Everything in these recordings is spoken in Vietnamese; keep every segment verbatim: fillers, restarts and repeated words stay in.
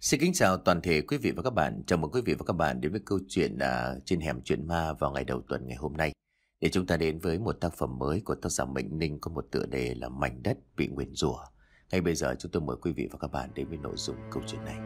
Xin kính chào toàn thể quý vị và các bạn. Chào mừng quý vị và các bạn đến với câu chuyện à, trên hẻm chuyện ma vào ngày đầu tuần ngày hôm nay. Để chúng ta đến với một tác phẩm mới của tác giả Mệnh Ninh có một tựa đề là Mảnh đất bị nguyền rủa. Ngay bây giờ chúng tôi mời quý vị và các bạn đến với nội dung câu chuyện này.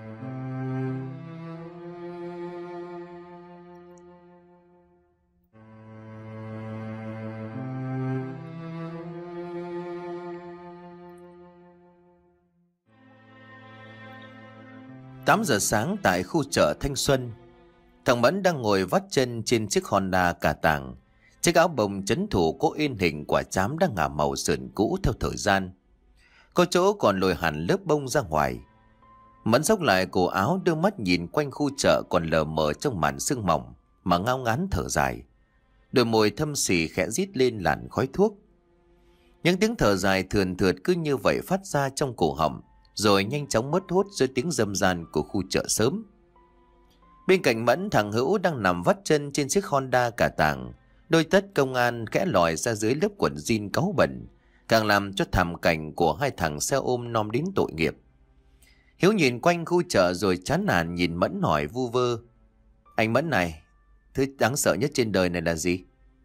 tám giờ sáng tại khu chợ Thanh Xuân, thằng Mẫn đang ngồi vắt chân trên chiếc Honda cà tàng. Chiếc áo bồng trấn thủ có in hình quả trám đang ngả màu sườn cũ theo thời gian. Có chỗ còn lồi hẳn lớp bông ra ngoài. Mẫn xốc lại cổ áo, đưa mắt nhìn quanh khu chợ còn lờ mờ trong màn sương mỏng mà ngao ngán thở dài. Đôi môi thâm xì khẽ rít lên làn khói thuốc. Những tiếng thở dài thườn thượt cứ như vậy phát ra trong cổ họng, rồi nhanh chóng mất hút dưới tiếng râm ran của khu chợ sớm. Bên cạnh Mẫn, thằng Hữu đang nằm vắt chân trên chiếc Honda cà tàng. Đôi tất công an kẽ lòi ra dưới lớp quần jean cáu bẩn, càng làm cho thảm cảnh của hai thằng xe ôm nom đến tội nghiệp. Hiếu nhìn quanh khu chợ rồi chán nản nhìn Mẫn hỏi vu vơ: "Anh Mẫn này, thứ đáng sợ nhất trên đời này là gì?"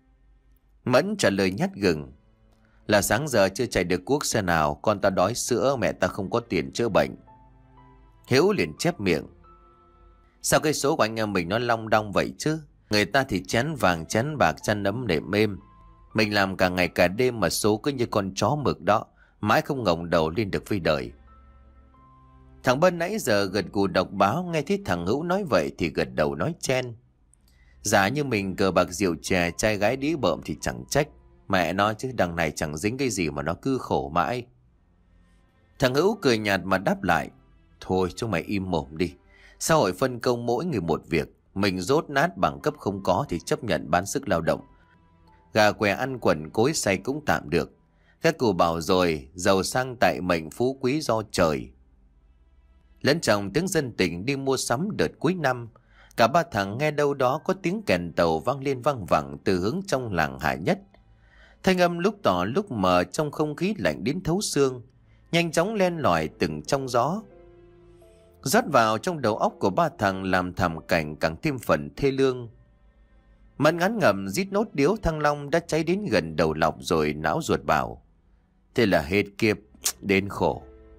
Mẫn trả lời nhát gừng: "Là sáng giờ chưa chạy được cuốc xe nào, con ta đói sữa, mẹ ta không có tiền chữa bệnh." Hiếu liền chép miệng: "Sao cái số của anh em mình nó long đong vậy chứ? Người ta thì chén vàng chén bạc chăn ấm nệm êm, mình làm cả ngày cả đêm mà số cứ như con chó mực đó, mãi không ngẩng đầu lên được với đời." Thằng Bân nãy giờ gật gù đọc báo, nghe thấy thằng Hữu nói vậy thì gật đầu nói chen: "Giả như mình cờ bạc rượu chè trai gái đĩ bợm thì chẳng trách, mẹ nó chứ đằng này chẳng dính cái gì mà nó cứ khổ mãi." Thằng Hữu cười nhạt mà đáp lại: "Thôi chúng mày im mồm đi. Xã hội phân công mỗi người một việc, mình dốt nát bằng cấp không có thì chấp nhận bán sức lao động. Gà què ăn quần cối say cũng tạm được. Các cụ bảo rồi, giàu sang tại mệnh, phú quý do trời." Lẫn trong tiếng dân tình đi mua sắm đợt cuối năm, cả ba thằng nghe đâu đó có tiếng kèn tàu vang lên vang vẳng từ hướng trong làng Hạ Nhất. Thanh âm lúc tỏ lúc mờ trong không khí lạnh đến thấu xương, nhanh chóng len lỏi từng trong gió, rót vào trong đầu óc của ba thằng làm thảm cảnh càng thêm phần thê lương. Mẫn ngán ngẩm rít nốt điếu Thăng Long đã cháy đến gần đầu lọc rồi não ruột bảo: "Thế là hết kiếp, đến khổ."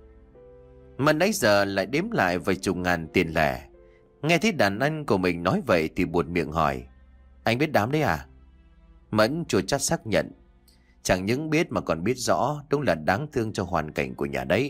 Mẫn nãy giờ lại đếm lại vài chục ngàn tiền lẻ. Nghe thấy đàn anh của mình nói vậy thì buột miệng hỏi: "Anh biết đám đấy à?" Mẫn chua chát xác nhận: "Chẳng những biết mà còn biết rõ, đúng là đáng thương cho hoàn cảnh của nhà đấy."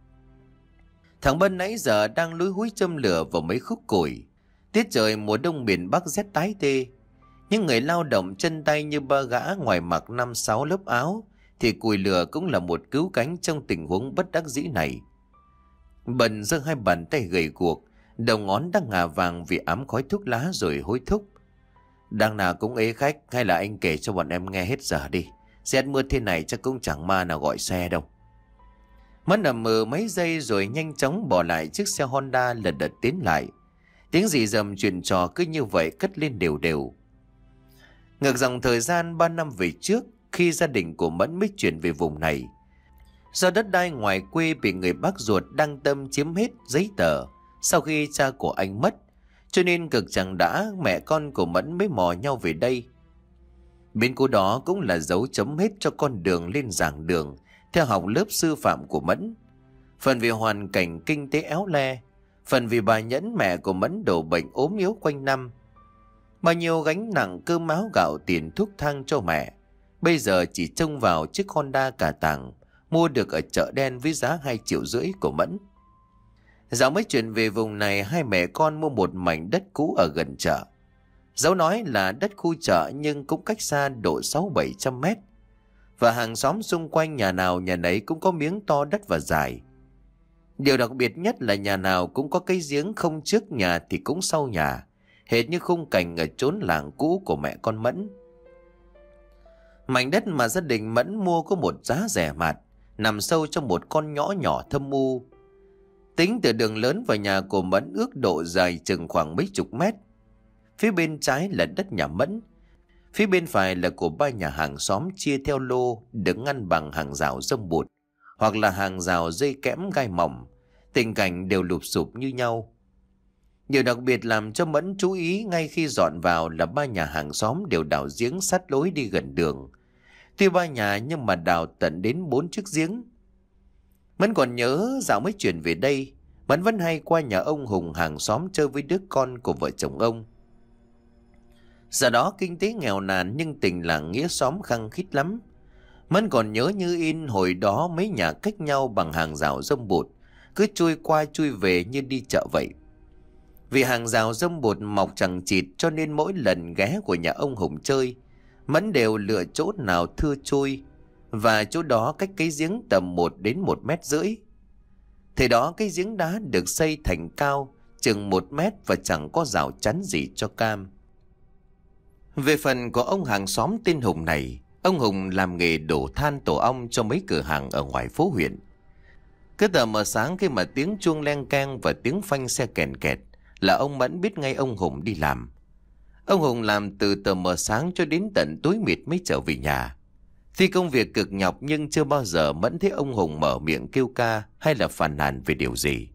Thằng Bân nãy giờ đang lúi húi châm lửa vào mấy khúc củi. Tiết trời mùa đông miền Bắc rét tái tê. Những người lao động chân tay như ba gã ngoài mặc năm sáu lớp áo thì củi lửa cũng là một cứu cánh trong tình huống bất đắc dĩ này. Bần giơ hai bàn tay gầy guộc, đầu ngón đang ngà vàng vì ám khói thuốc lá rồi hối thúc: "Đằng nào cũng ế khách, hay là anh kể cho bọn em nghe hết giờ đi. Rét mưa thế này chắc cũng chẳng ma nào gọi xe đâu." Mất nằm mờ mấy giây rồi nhanh chóng bỏ lại chiếc xe Honda lật đật tiến lại. Tiếng rì rầm chuyện trò cứ như vậy cất lên đều đều. Ngược dòng thời gian ba năm về trước, khi gia đình của Mẫn mới chuyển về vùng này, do đất đai ngoài quê bị người bác ruột đang tâm chiếm hết giấy tờ sau khi cha của anh mất, cho nên cực chẳng đã mẹ con của Mẫn mới mò nhau về đây. Biến cố đó cũng là dấu chấm hết cho con đường lên giảng đường theo học lớp sư phạm của Mẫn. Phần vì hoàn cảnh kinh tế éo le, phần vì bà Nhẫn mẹ của Mẫn đổ bệnh ốm yếu quanh năm. Bao nhiêu gánh nặng cơm áo gạo tiền thuốc thang cho mẹ, bây giờ chỉ trông vào chiếc Honda cà tàng mua được ở chợ đen với giá hai triệu rưỡi của Mẫn. Dạo mới chuyển về vùng này, hai mẹ con mua một mảnh đất cũ ở gần chợ. Dẫu nói là đất khu chợ nhưng cũng cách xa độ sáu bảy trăm mét. Và hàng xóm xung quanh nhà nào nhà nấy cũng có miếng to đất và dài. Điều đặc biệt nhất là nhà nào cũng có cái giếng không trước nhà thì cũng sau nhà, hệt như khung cảnh ở chốn làng cũ của mẹ con Mẫn. Mảnh đất mà gia đình Mẫn mua có một giá rẻ mạt, nằm sâu trong một con ngõ nhỏ thâm u. Tính từ đường lớn vào nhà của Mẫn ước độ dài chừng khoảng mấy chục mét. Phía bên trái là đất nhà Mẫn, phía bên phải là của ba nhà hàng xóm chia theo lô được ngăn bằng hàng rào râm bụt hoặc là hàng rào dây kẽm gai mỏng, tình cảnh đều lụp xụp như nhau. Điều đặc biệt làm cho Mẫn chú ý ngay khi dọn vào là ba nhà hàng xóm đều đào giếng sát lối đi gần đường. Tuy ba nhà nhưng mà đào tận đến bốn chiếc giếng. Mẫn còn nhớ dạo mới chuyển về đây, Mẫn vẫn hay qua nhà ông Hùng hàng xóm chơi với đứa con của vợ chồng ông. Giờ đó kinh tế nghèo nàn nhưng tình làng nghĩa xóm khăng khít lắm. Mẫn còn nhớ như in hồi đó mấy nhà cách nhau bằng hàng rào rông bụt, cứ chui qua chui về như đi chợ vậy. Vì hàng rào rông bụt mọc chằng chịt cho nên mỗi lần ghé của nhà ông Hùng chơi, Mẫn đều lựa chỗ nào thưa trôi, và chỗ đó cách cái giếng tầm một đến một mét rưỡi. Thời đó cái giếng đá được xây thành cao chừng một mét và chẳng có rào chắn gì cho cam. Về phần của ông hàng xóm tên Hùng này, ông Hùng làm nghề đổ than tổ ong cho mấy cửa hàng ở ngoài phố huyện. Cứ tờ mờ sáng khi mà tiếng chuông leng keng và tiếng phanh xe kèn kẹt là ông Mẫn biết ngay ông Hùng đi làm. Ông Hùng làm từ tờ mờ sáng cho đến tận tối mịt mới trở về nhà. Tuy công việc cực nhọc nhưng chưa bao giờ Mẫn thấy ông Hùng mở miệng kêu ca hay là phàn nàn về điều gì.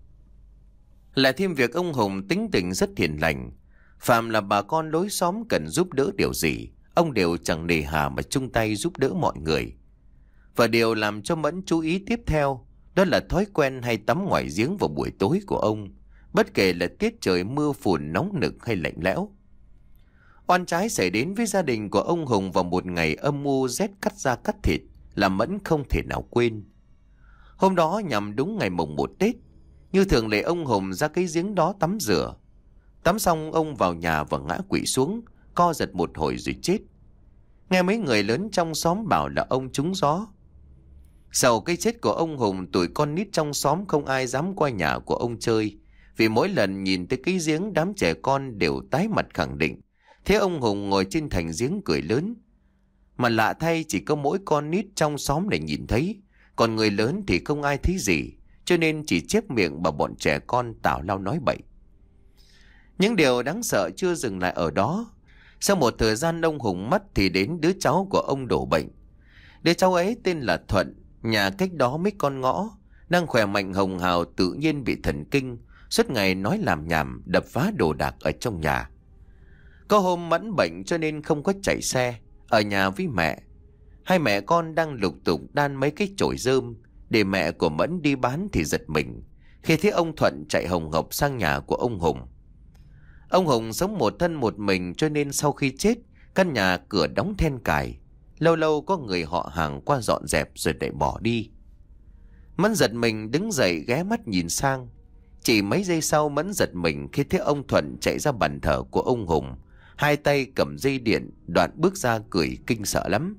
Lại thêm việc ông Hùng tính tình rất hiền lành. Phàm là bà con lối xóm cần giúp đỡ điều gì, ông đều chẳng nề hà mà chung tay giúp đỡ mọi người. Và điều làm cho Mẫn chú ý tiếp theo đó là thói quen hay tắm ngoài giếng vào buổi tối của ông, bất kể là tiết trời mưa phùn nóng nực hay lạnh lẽo. Oan trái xảy đến với gia đình của ông Hùng vào một ngày âm u rét cắt da cắt thịt là Mẫn không thể nào quên. Hôm đó nhằm đúng ngày mồng một Tết, như thường lệ ông Hùng ra cái giếng đó tắm rửa. Tắm xong ông vào nhà và ngã quỵ xuống, co giật một hồi rồi chết. Nghe mấy người lớn trong xóm bảo là ông trúng gió. Sau cái chết của ông Hùng, tụi con nít trong xóm không ai dám qua nhà của ông chơi, vì mỗi lần nhìn tới cái giếng đám trẻ con đều tái mặt khẳng định thế ông Hùng ngồi trên thành giếng cười lớn. Mà lạ thay chỉ có mỗi con nít trong xóm để nhìn thấy, còn người lớn thì không ai thấy gì, cho nên chỉ chép miệng bảo bọn trẻ con tào lao nói bậy. Những điều đáng sợ chưa dừng lại ở đó. Sau một thời gian ông Hùng mất thì đến đứa cháu của ông đổ bệnh. Đứa cháu ấy tên là Thuận, nhà cách đó mấy con ngõ, đang khỏe mạnh hồng hào, tự nhiên bị thần kinh, suốt ngày nói làm nhảm, đập phá đồ đạc ở trong nhà. Có hôm Mẫn bệnh cho nên không có chạy xe, ở nhà với mẹ. Hai mẹ con đang lục tục đan mấy cái chổi rơm để mẹ của Mẫn đi bán thì giật mình khi thấy ông Thuận chạy hồng hộc sang nhà của ông Hùng. Ông Hùng sống một thân một mình cho nên sau khi chết, căn nhà cửa đóng then cài, lâu lâu có người họ hàng qua dọn dẹp rồi lại bỏ đi. Mẫn giật mình đứng dậy ghé mắt nhìn sang. Chỉ mấy giây sau Mẫn giật mình khi thấy ông Thuận chạy ra bàn thờ của ông Hùng, hai tay cầm dây điện, đoạn bước ra cười kinh sợ lắm.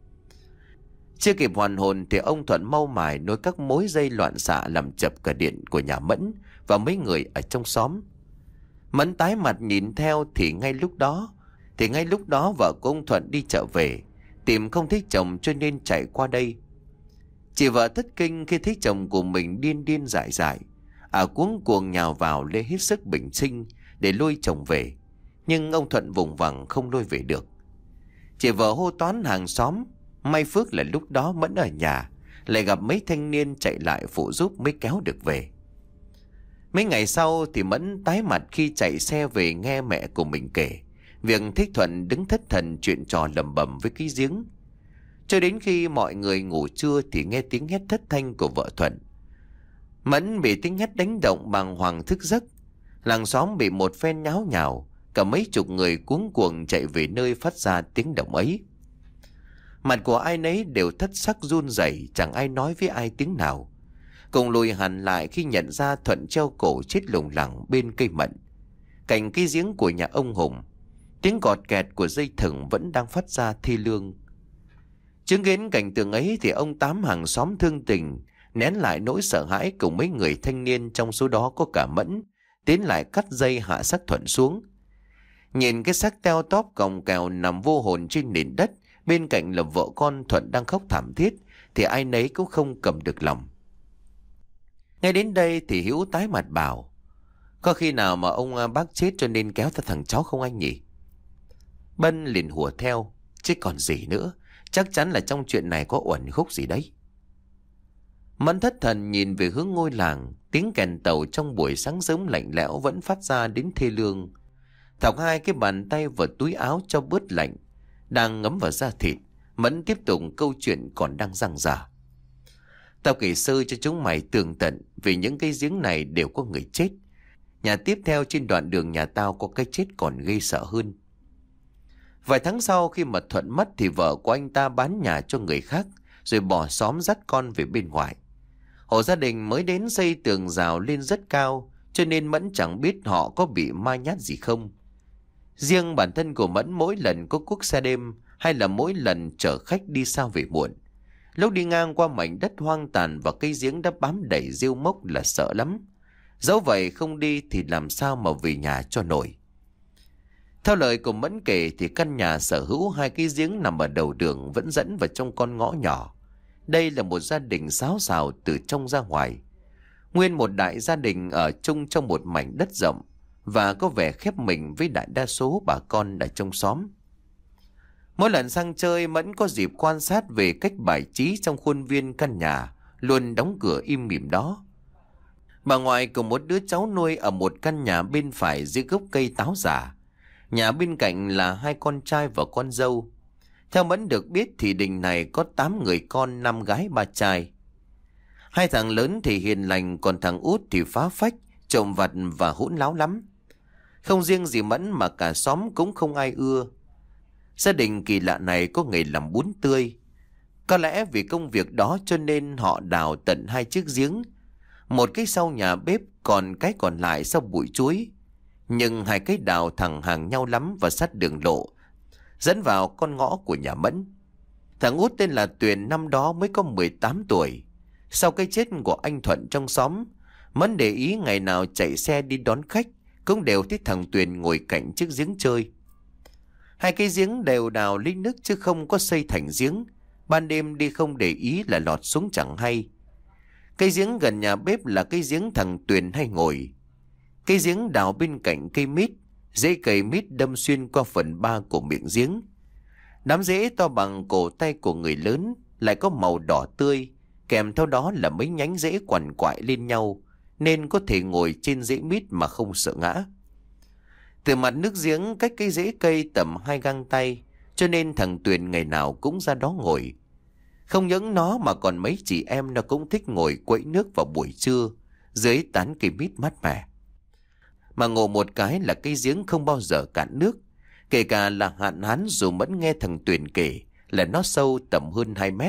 Chưa kịp hoàn hồn thì ông Thuận mau mải nối các mối dây loạn xạ làm chập cả điện của nhà Mẫn và mấy người ở trong xóm. Mẫn tái mặt nhìn theo thì ngay lúc đó thì ngay lúc đó vợ của ông Thuận đi chợ về, tìm không thấy chồng cho nên chạy qua đây. Chị vợ thất kinh khi thấy chồng của mình điên điên dại dại, à cuống cuồng nhào vào lấy hết sức bình sinh để lôi chồng về, nhưng ông Thuận vùng vằng không lôi về được. Chị vợ hô toán hàng xóm, may phước là lúc đó Mẫn ở nhà, lại gặp mấy thanh niên chạy lại phụ giúp mới kéo được về. Mấy ngày sau thì Mẫn tái mặt khi chạy xe về nghe mẹ của mình kể việc thấy Thuận đứng thất thần chuyện trò lầm bầm với cái giếng. Cho đến khi mọi người ngủ trưa thì nghe tiếng hét thất thanh của vợ Thuận. Mẫn bị tiếng hét đánh động bàng hoàng thức giấc. Làng xóm bị một phen nháo nhào, cả mấy chục người cuống cuồng chạy về nơi phát ra tiếng động ấy. Mặt của ai nấy đều thất sắc run rẩy, chẳng ai nói với ai tiếng nào. Cùng lùi hẳn lại khi nhận ra Thuận treo cổ chết lủng lẳng bên cây mận, cạnh cái giếng của nhà ông Hùng. Tiếng cọt kẹt của dây thừng vẫn đang phát ra thê lương. Chứng kiến cảnh tượng ấy thì ông Tám hàng xóm thương tình nén lại nỗi sợ hãi cùng mấy người thanh niên, trong số đó có cả Mẫn, tiến lại cắt dây hạ xác Thuận xuống. Nhìn cái xác teo tóp còng kèo nằm vô hồn trên nền đất, bên cạnh là vợ con Thuận đang khóc thảm thiết, thì ai nấy cũng không cầm được lòng. Ngay đến đây thì Hiếu tái mặt bảo: "Có khi nào mà ông bác chết cho nên kéo theo thằng cháu không anh nhỉ?" Bân liền hùa theo: "Chứ còn gì nữa, chắc chắn là trong chuyện này có uẩn khúc gì đấy." Mẫn thất thần nhìn về hướng ngôi làng. Tiếng kèn tàu trong buổi sáng sớm lạnh lẽo vẫn phát ra đến thê lương. Thọc hai cái bàn tay vào túi áo cho bớt lạnh, đang ngấm vào da thịt. Mẫn tiếp tục câu chuyện còn đang dang dở. Tao kể sơ cho chúng mày tường tận, vì những cái giếng này đều có người chết. Nhà tiếp theo trên đoạn đường nhà tao có cái chết còn ghê sợ hơn. Vài tháng sau khi mà Thuận mất thì vợ của anh ta bán nhà cho người khác, rồi bỏ xóm dắt con về bên ngoài. Hộ gia đình mới đến xây tường rào lên rất cao, cho nên Mẫn chẳng biết họ có bị ma nhát gì không. Riêng bản thân của Mẫn mỗi lần có cuốc xe đêm, hay là mỗi lần chở khách đi xa về muộn, lúc đi ngang qua mảnh đất hoang tàn và cây giếng đã bám đầy rêu mốc là sợ lắm. Dẫu vậy không đi thì làm sao mà về nhà cho nổi. Theo lời của Mẫn kể thì căn nhà sở hữu hai cái giếng nằm ở đầu đường vẫn dẫn vào trong con ngõ nhỏ. Đây là một gia đình xáo xào từ trong ra ngoài. Nguyên một đại gia đình ở chung trong một mảnh đất rộng, và có vẻ khép mình với đại đa số bà con ở trong xóm. Mỗi lần sang chơi, Mẫn có dịp quan sát về cách bài trí trong khuôn viên căn nhà luôn đóng cửa im mỉm đó. Bà ngoại cùng một đứa cháu nuôi ở một căn nhà bên phải dưới gốc cây táo già. Nhà bên cạnh là hai con trai và con dâu. Theo Mẫn được biết thì đình này có tám người con, năm gái ba trai. Hai thằng lớn thì hiền lành, còn thằng út thì phá phách, trộm vặt và hỗn láo lắm. Không riêng gì Mẫn mà cả xóm cũng không ai ưa. Gia đình kỳ lạ này có nghề làm bún tươi. Có lẽ vì công việc đó cho nên họ đào tận hai chiếc giếng. Một cái sau nhà bếp, còn cái còn lại sau bụi chuối. Nhưng hai cái đào thẳng hàng nhau lắm và sát đường lộ, dẫn vào con ngõ của nhà Mẫn. Thằng út tên là Tuyền năm đó mới có mười tám tuổi. Sau cái chết của anh Thuận trong xóm, Mẫn để ý ngày nào chạy xe đi đón khách cũng đều thấy thằng Tuyền ngồi cạnh chiếc giếng chơi. Hai cái giếng đều đào lấy nước chứ không có xây thành giếng. Ban đêm đi không để ý là lọt xuống chẳng hay. Cây giếng gần nhà bếp là cây giếng thằng Tuyền hay ngồi. Cây giếng đào bên cạnh cây mít, rễ cây mít đâm xuyên qua phần ba của miệng giếng. Đám rễ to bằng cổ tay của người lớn, lại có màu đỏ tươi, kèm theo đó là mấy nhánh rễ quằn quại lên nhau, nên có thể ngồi trên rễ mít mà không sợ ngã. Từ mặt nước giếng cách cái rễ cây tầm hai găng tay, cho nên thằng Tuyền ngày nào cũng ra đó ngồi. Không những nó mà còn mấy chị em nó cũng thích ngồi quẫy nước vào buổi trưa dưới tán cây mít mát mẻ. Mà ngộ một cái là cây giếng không bao giờ cạn nước, kể cả là hạn hán. Dù Mẫn nghe thằng Tuyền kể là nó sâu tầm hơn hai mét.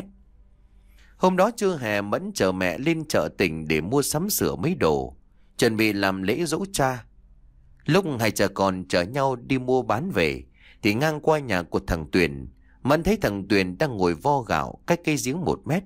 Hôm đó trưa hè, Mẫn chở mẹ lên chợ tỉnh để mua sắm sửa mấy đồ, chuẩn bị làm lễ giỗ cha. Lúc hai cha con chở nhau đi mua bán về thì ngang qua nhà của thằng Tuyền, Mẫn thấy thằng Tuyền đang ngồi vo gạo cách cây giếng một mét.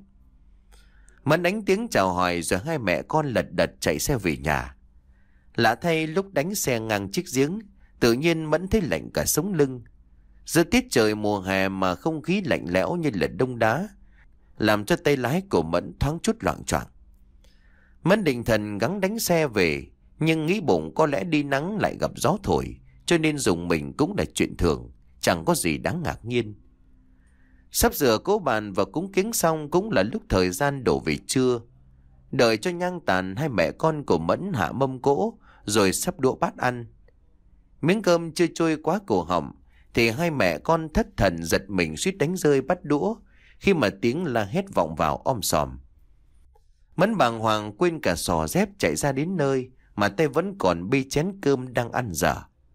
Mẫn đánh tiếng chào hỏi rồi hai mẹ con lật đật chạy xe về nhà. Lạ thay, lúc đánh xe ngang chiếc giếng, tự nhiên Mẫn thấy lạnh cả sống lưng. Giữa tiết trời mùa hè mà không khí lạnh lẽo như là đông đá, làm cho tay lái của Mẫn thoáng chút loạng choạng. Mẫn định thần gắng đánh xe về, nhưng nghĩ bụng có lẽ đi nắng lại gặp gió thổi, cho nên dùng mình cũng là chuyện thường, chẳng có gì đáng ngạc nhiên. Sắp rửa cỗ bàn và cúng kiến xong cũng là lúc thời gian đổ về trưa. Đợi cho nhang tàn, hai mẹ con của Mẫn hạ mâm cỗ rồi sắp đũa bát ăn. Miếng cơm chưa trôi quá cổ họng thì hai mẹ con thất thần giật mình suýt đánh rơi bát đũa khi mà tiếng la hét vọng vào om sòm. Mẫn bàng hoàng quên cả xò dép chạy ra đến nơi mà tay vẫn còn bê chén cơm đang ăn dở.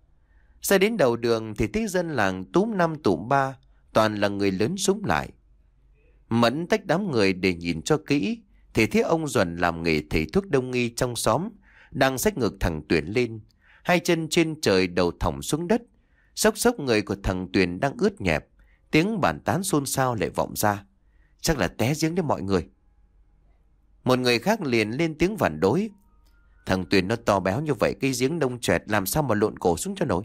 Ra đến đầu đường thì thấy dân làng túm năm tụm ba, toàn là người lớn xúm lại. Mẫn tách đám người để nhìn cho kỹ thì thấy ông Duẩn làm nghề thầy thuốc đông y trong xóm đang xách ngược thằng Tuyền lên, hai chân trên trời đầu thõng xuống đất. Xốc xốc người của thằng Tuyền đang ướt nhẹp, tiếng bàn tán xôn xao lại vọng ra. Chắc là té giếng đấy mọi người. Một người khác liền lên tiếng phản đối. Thằng Tuyền nó to béo như vậy, cái giếng đông choẹt làm sao mà lộn cổ xuống cho nổi.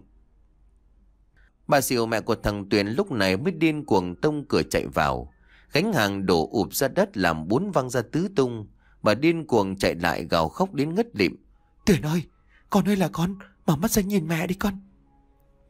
Bà Xỉu, mẹ của thằng Tuyền, lúc này mới điên cuồng tông cửa chạy vào. Gánh hàng đổ ụp ra đất làm bún văng ra tứ tung. Bà điên cuồng chạy lại gào khóc đến ngất lịm. Tuyền ơi, con ơi là con, mở mắt ra nhìn mẹ đi con.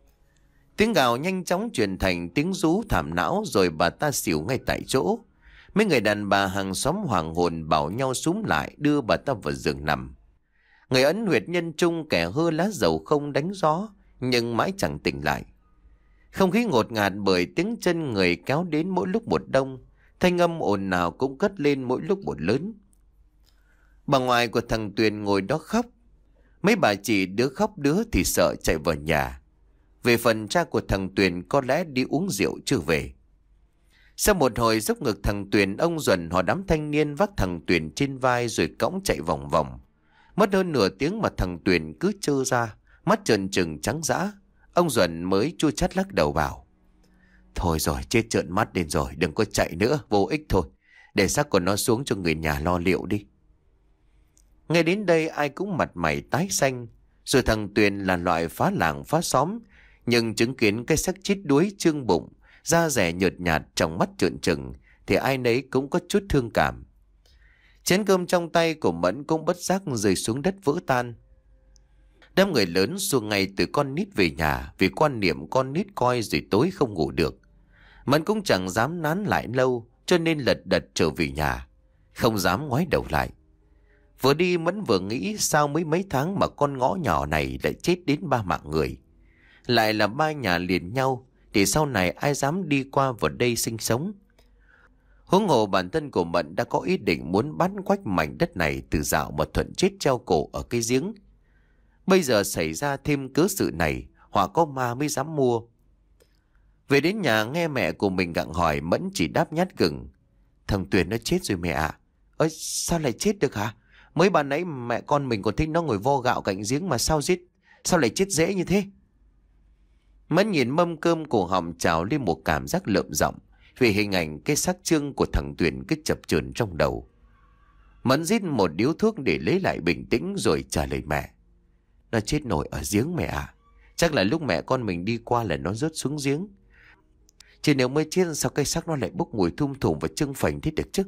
Tiếng gào nhanh chóng chuyển thành tiếng rú thảm não, rồi bà ta xỉu ngay tại chỗ. Mấy người đàn bà hàng xóm hoàng hồn bảo nhau xúm lại đưa bà ta vào giường nằm. Người ấn huyệt nhân trung kẻ hơ lá dầu không đánh gió, nhưng mãi chẳng tỉnh lại. Không khí ngột ngạt bởi tiếng chân người kéo đến mỗi lúc một đông, thanh âm ồn nào cũng cất lên mỗi lúc một lớn. Bà ngoại của thằng Tuyền ngồi đó khóc. Mấy bà chị đứa khóc đứa thì sợ chạy vào nhà. Về phần cha của thằng Tuyền có lẽ đi uống rượu chưa về. Sau một hồi dốc ngực thằng Tuyền, ông Duẩn họ đám thanh niên vác thằng Tuyền trên vai rồi cõng chạy vòng vòng. Mất hơn nửa tiếng mà thằng Tuyền cứ trơ ra, mắt trợn trừng trắng dã. Ông Duẩn mới chua chát lắc đầu bảo: thôi rồi, chết trợn mắt lên rồi, đừng có chạy nữa, vô ích thôi. Để xác của nó xuống cho người nhà lo liệu đi. Nghe đến đây ai cũng mặt mày tái xanh. Rồi thằng Tuyền là loại phá làng phá xóm, nhưng chứng kiến cái xác chết đuối trương bụng, da rẻ nhợt nhạt, trong mắt trợn trừng, thì ai nấy cũng có chút thương cảm. Chén cơm trong tay của Mẫn cũng bất giác rơi xuống đất vỡ tan. Đám người lớn xua ngay từ con nít về nhà, vì quan niệm con nít coi rồi tối không ngủ được. Mẫn cũng chẳng dám nán lại lâu, cho nên lật đật trở về nhà, không dám ngoái đầu lại. Vừa đi Mẫn vừa nghĩ sao mới mấy tháng mà con ngõ nhỏ này lại chết đến ba mạng người. Lại là ba nhà liền nhau, thì sau này ai dám đi qua vào đây sinh sống. Huống hồ bản thân của Mẫn đã có ý định muốn bán quách mảnh đất này từ dạo mà Thuận chết treo cổ ở cái giếng. Bây giờ xảy ra thêm cớ sự này, họa có ma mới dám mua. Về đến nhà nghe mẹ của mình gặng hỏi, Mẫn chỉ đáp nhát gừng: thằng Tuyền nó chết rồi mẹ ạ. À? Ơi sao lại chết được hả? Mới ban nãy mẹ con mình còn thấy nó ngồi vo gạo cạnh giếng mà sao giết, sao lại chết dễ như thế? Mẫn nhìn mâm cơm cổ họng trào lên một cảm giác lợm giọng, vì hình ảnh cái xác trương của thằng Tuyền cứ chập chờn trong đầu. Mẫn rít một điếu thuốc để lấy lại bình tĩnh rồi trả lời mẹ: nó chết nổi ở giếng mẹ à. Chắc là lúc mẹ con mình đi qua là nó rớt xuống giếng. Chứ nếu mới chết sao cái xác nó lại bốc mùi thum thủm và trưng phành thế được chứ?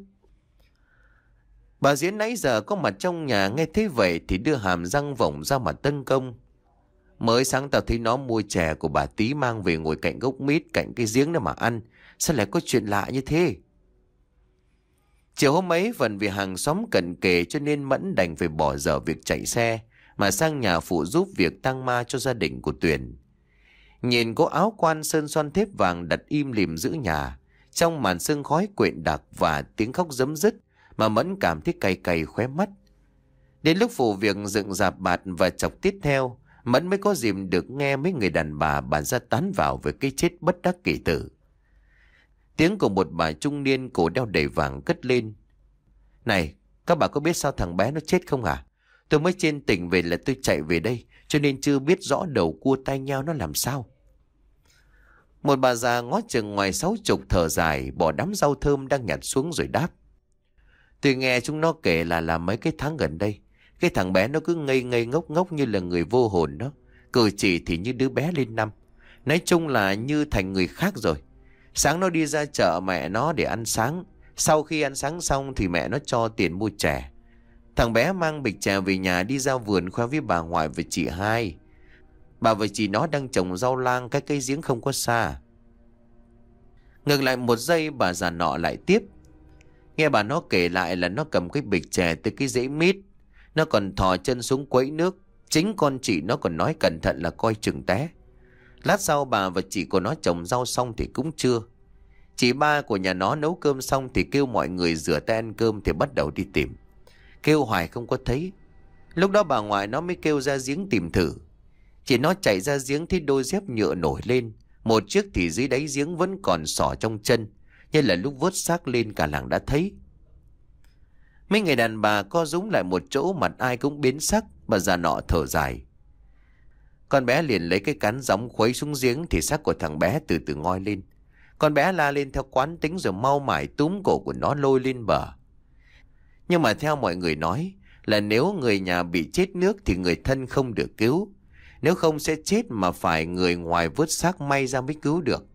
Bà Diễn nãy giờ có mặt trong nhà nghe thế vậy thì đưa hàm răng vổng ra mà tấn công. Mới sáng tao thấy nó mua chè của bà Tí mang về ngồi cạnh gốc mít cạnh cái giếng đó mà ăn. Sao lại có chuyện lạ như thế? Chiều hôm ấy phần vì hàng xóm cận kề cho nên Mẫn đành phải bỏ dở việc chạy xe mà sang nhà phụ giúp việc tang ma cho gia đình của Tuyền. Nhìn có áo quan sơn son thép vàng đặt im lìm giữa nhà, trong màn sương khói quện đặc và tiếng khóc rấm rứt mà Mẫn cảm thấy cay cay khóe mắt. Đến lúc vụ việc dựng dạp bạt và chọc tiếp theo, Mẫn mới có dịp được nghe mấy người đàn bà bàn ra tán vào về cái chết bất đắc kỳ tử. Tiếng của một bà trung niên cổ đeo đầy vàng cất lên: này, các bà có biết sao thằng bé nó chết không hả? Tôi mới trên tỉnh về là tôi chạy về đây, cho nên chưa biết rõ đầu cua tai nheo nó làm sao. Một bà già ngó chừng ngoài sáu chục thở dài, bỏ đám rau thơm đang nhặt xuống rồi đáp: tôi nghe chúng nó kể là là mấy cái tháng gần đây, cái thằng bé nó cứ ngây ngây ngốc ngốc như là người vô hồn đó. Cử chỉ thì như đứa bé lên năm. Nói chung là như thành người khác rồi. Sáng nó đi ra chợ mẹ nó để ăn sáng. Sau khi ăn sáng xong thì mẹ nó cho tiền mua chè. Thằng bé mang bịch chè về nhà đi ra vườn khoe với bà ngoại và chị hai. Bà và chị nó đang trồng rau lang cái cây giếng không có xa. Ngừng lại một giây bà già nọ lại tiếp: nghe bà nó kể lại là nó cầm cái bịch chè từ cái rễ mít. Nó còn thò chân xuống quấy nước. Chính con chị nó còn nói cẩn thận là coi chừng té. Lát sau bà và chị của nó trồng rau xong thì cũng chưa. Chị ba của nhà nó nấu cơm xong thì kêu mọi người rửa tay ăn cơm thì bắt đầu đi tìm. Kêu hoài không có thấy. Lúc đó bà ngoại nó mới kêu ra giếng tìm thử. Chị nó chạy ra giếng thấy đôi dép nhựa nổi lên. Một chiếc thì dưới đáy giếng vẫn còn xỏ trong chân. Như là lúc vớt xác lên cả làng đã thấy. Mấy người đàn bà co rúm lại một chỗ, mặt ai cũng biến sắc. Bà già nọ thở dài: con bé liền lấy cái cán gióng khuấy xuống giếng thì xác của thằng bé từ từ ngoi lên. Con bé la lên theo quán tính rồi mau mải túm cổ của nó lôi lên bờ. Nhưng mà theo mọi người nói là nếu người nhà bị chết nước thì người thân không được cứu. Nếu không sẽ chết mà phải người ngoài vớt xác may ra mới cứu được.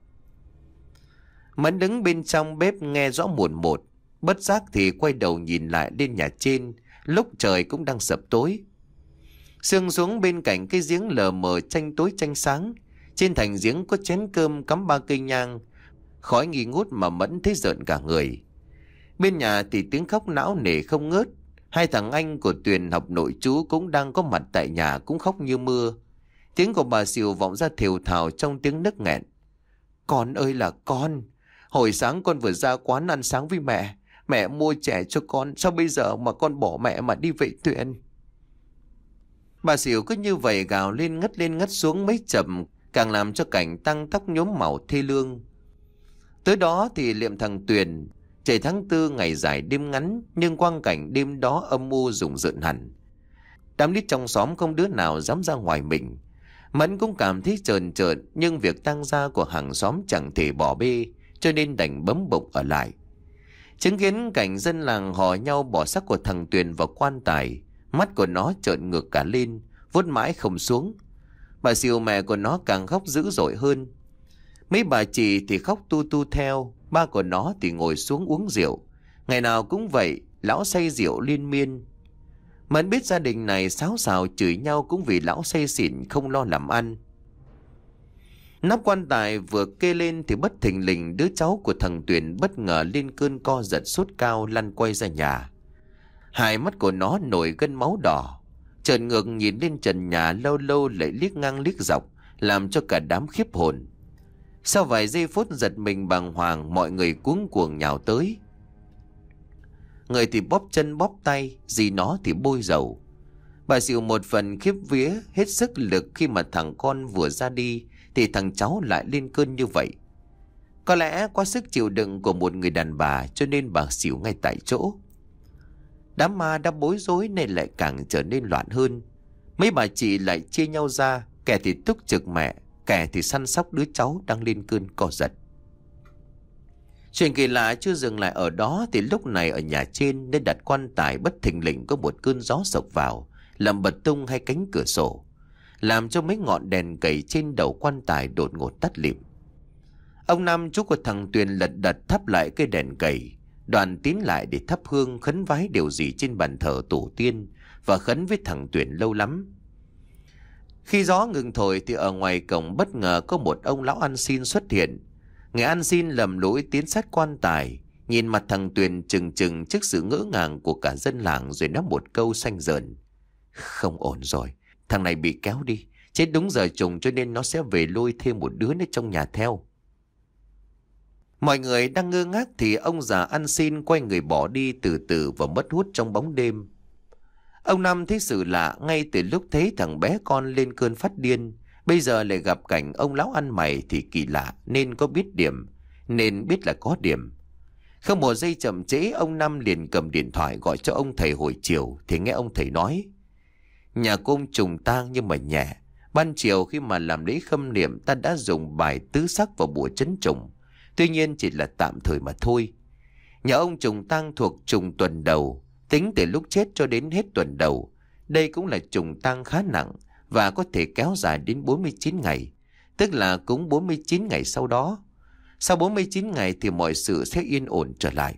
Mẫn đứng bên trong bếp nghe rõ một một. Bất giác thì quay đầu nhìn lại lên nhà trên. Lúc trời cũng đang sập tối. Sương xuống bên cạnh cái giếng lờ mờ tranh tối tranh sáng. Trên thành giếng có chén cơm cắm ba cây nhang. Khói nghi ngút mà Mẫn thấy rợn cả người. Bên nhà thì tiếng khóc não nề không ngớt. Hai thằng anh của Tuyền học nội trú cũng đang có mặt tại nhà, cũng khóc như mưa. Tiếng của bà Sìu vọng ra thều thào trong tiếng nấc nghẹn. Con ơi là con, hồi sáng con vừa ra quán ăn sáng với mẹ. Mẹ mua chè cho con, sao bây giờ mà con bỏ mẹ mà đi vệ Tuyền? Bà Sìu cứ như vậy gào lên ngất lên ngất xuống mấy chậm, càng làm cho cảnh tăng tóc nhuốm màu thê lương. Tới đó thì liệm thằng Tuyền. Trời tháng tư ngày dài đêm ngắn, nhưng quang cảnh đêm đó âm u rùng rợn hẳn. Đám đít trong xóm không đứa nào dám ra ngoài mình. Mẫn cũng cảm thấy trờn trợn, nhưng việc tang gia của hàng xóm chẳng thể bỏ bê, cho nên đành bấm bụng ở lại. Chứng kiến cảnh dân làng hò nhau bỏ xác của thằng Tuyền vào quan tài, mắt của nó trợn ngược cả lên, vuốt mãi không xuống. Bà Sìu mẹ của nó càng khóc dữ dội hơn. Mấy bà chị thì khóc tu tu theo, ba của nó thì ngồi xuống uống rượu. Ngày nào cũng vậy, lão say rượu liên miên. Mẫn biết gia đình này xáo xào chửi nhau cũng vì lão say xỉn không lo làm ăn. Nắp quan tài vừa kê lên thì bất thình lình đứa cháu của thằng Tuyền bất ngờ lên cơn co giật sốt cao lăn quay ra nhà. Hai mắt của nó nổi gân máu đỏ, trợn ngược nhìn lên trần nhà, lâu lâu lại liếc ngang liếc dọc, làm cho cả đám khiếp hồn. Sau vài giây phút giật mình bàng hoàng, mọi người cuống cuồng nhào tới. Người thì bóp chân bóp tay, dì nó thì bôi dầu. Bà Sìu một phần khiếp vía, hết sức lực khi mà thằng con vừa ra đi thì thằng cháu lại lên cơn như vậy. Có lẽ qua sức chịu đựng của một người đàn bà cho nên bà xỉu ngay tại chỗ. Đám ma đã bối rối nên lại càng trở nên loạn hơn. Mấy bà chị lại chia nhau ra, kẻ thì túc trực mẹ, kẻ thì săn sóc đứa cháu đang lên cơn co giật. Chuyện kỳ lạ chưa dừng lại ở đó thì lúc này ở nhà trên nơi đặt quan tài bất thình lình có một cơn gió sộc vào, làm bật tung hai cánh cửa sổ, làm cho mấy ngọn đèn cầy trên đầu quan tài đột ngột tắt lịm. Ông Năm chú của thằng Tuyền lật đật thắp lại cây đèn cầy, đoàn tín lại để thắp hương khấn vái điều gì trên bàn thờ tổ tiên và khấn với thằng Tuyền lâu lắm. Khi gió ngừng thổi thì ở ngoài cổng bất ngờ có một ông lão ăn xin xuất hiện. Người ăn xin lầm lũi tiến sát quan tài, nhìn mặt thằng Tuyền trừng trừng trước sự ngỡ ngàng của cả dân làng, rồi nói một câu xanh dờn: Không ổn rồi, thằng này bị kéo đi, chết đúng giờ trùng cho nên nó sẽ về lôi thêm một đứa nữa trong nhà theo. Mọi người đang ngơ ngác thì ông già ăn xin quay người bỏ đi từ từ và mất hút trong bóng đêm. Ông Năm thấy sự lạ ngay từ lúc thấy thằng bé con lên cơn phát điên. Bây giờ lại gặp cảnh ông lão ăn mày thì kỳ lạ, nên có biết điểm, nên biết là có điểm. Không một giây chậm trễ, ông Năm liền cầm điện thoại gọi cho ông thầy hồi chiều. Thì nghe ông thầy nói: Nhà của ông trùng tang nhưng mà nhẹ. Ban chiều khi mà làm lễ khâm niệm, ta đã dùng bài tứ sắc vào bùa trấn trùng, tuy nhiên chỉ là tạm thời mà thôi. Nhà ông trùng tang thuộc trùng tuần đầu, tính từ lúc chết cho đến hết tuần đầu. Đây cũng là trùng tang khá nặng và có thể kéo dài đến bốn mươi chín ngày, tức là cũng bốn mươi chín ngày sau đó. Sau bốn mươi chín ngày thì mọi sự sẽ yên ổn trở lại.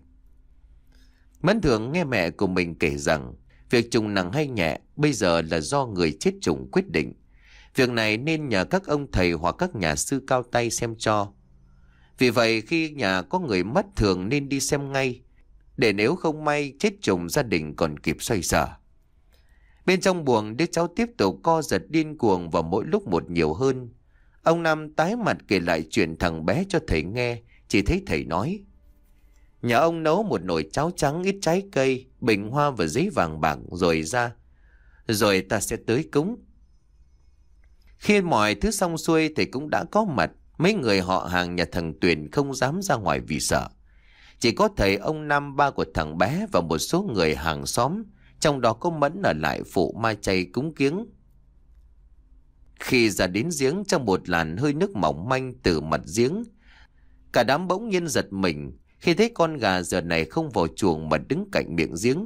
Mẫn thường nghe mẹ của mình kể rằng việc trùng nặng hay nhẹ bây giờ là do người chết trùng quyết định. Việc này nên nhờ các ông thầy hoặc các nhà sư cao tay xem cho. Vì vậy khi nhà có người mất thường nên đi xem ngay, để nếu không may chết trùng gia đình còn kịp xoay sở. Bên trong buồng, đứa cháu tiếp tục co giật điên cuồng và mỗi lúc một nhiều hơn. Ông Năm tái mặt kể lại chuyện thằng bé cho thầy nghe, chỉ thấy thầy nói: Nhà ông nấu một nồi cháo trắng ít trái cây, bình hoa và giấy vàng bạc rồi ra, rồi ta sẽ tới cúng. Khi mọi thứ xong xuôi thầy cũng đã có mặt. Mấy người họ hàng nhà thằng Tuyền không dám ra ngoài vì sợ. Chỉ có thầy, ông Năm, ba của thằng bé và một số người hàng xóm, trong đó có Mẫn ở lại phụ ma chay cúng kiếng. Khi ra đến giếng, trong một làn hơi nước mỏng manh từ mặt giếng, cả đám bỗng nhiên giật mình khi thấy con gà giờ này không vào chuồng mà đứng cạnh miệng giếng.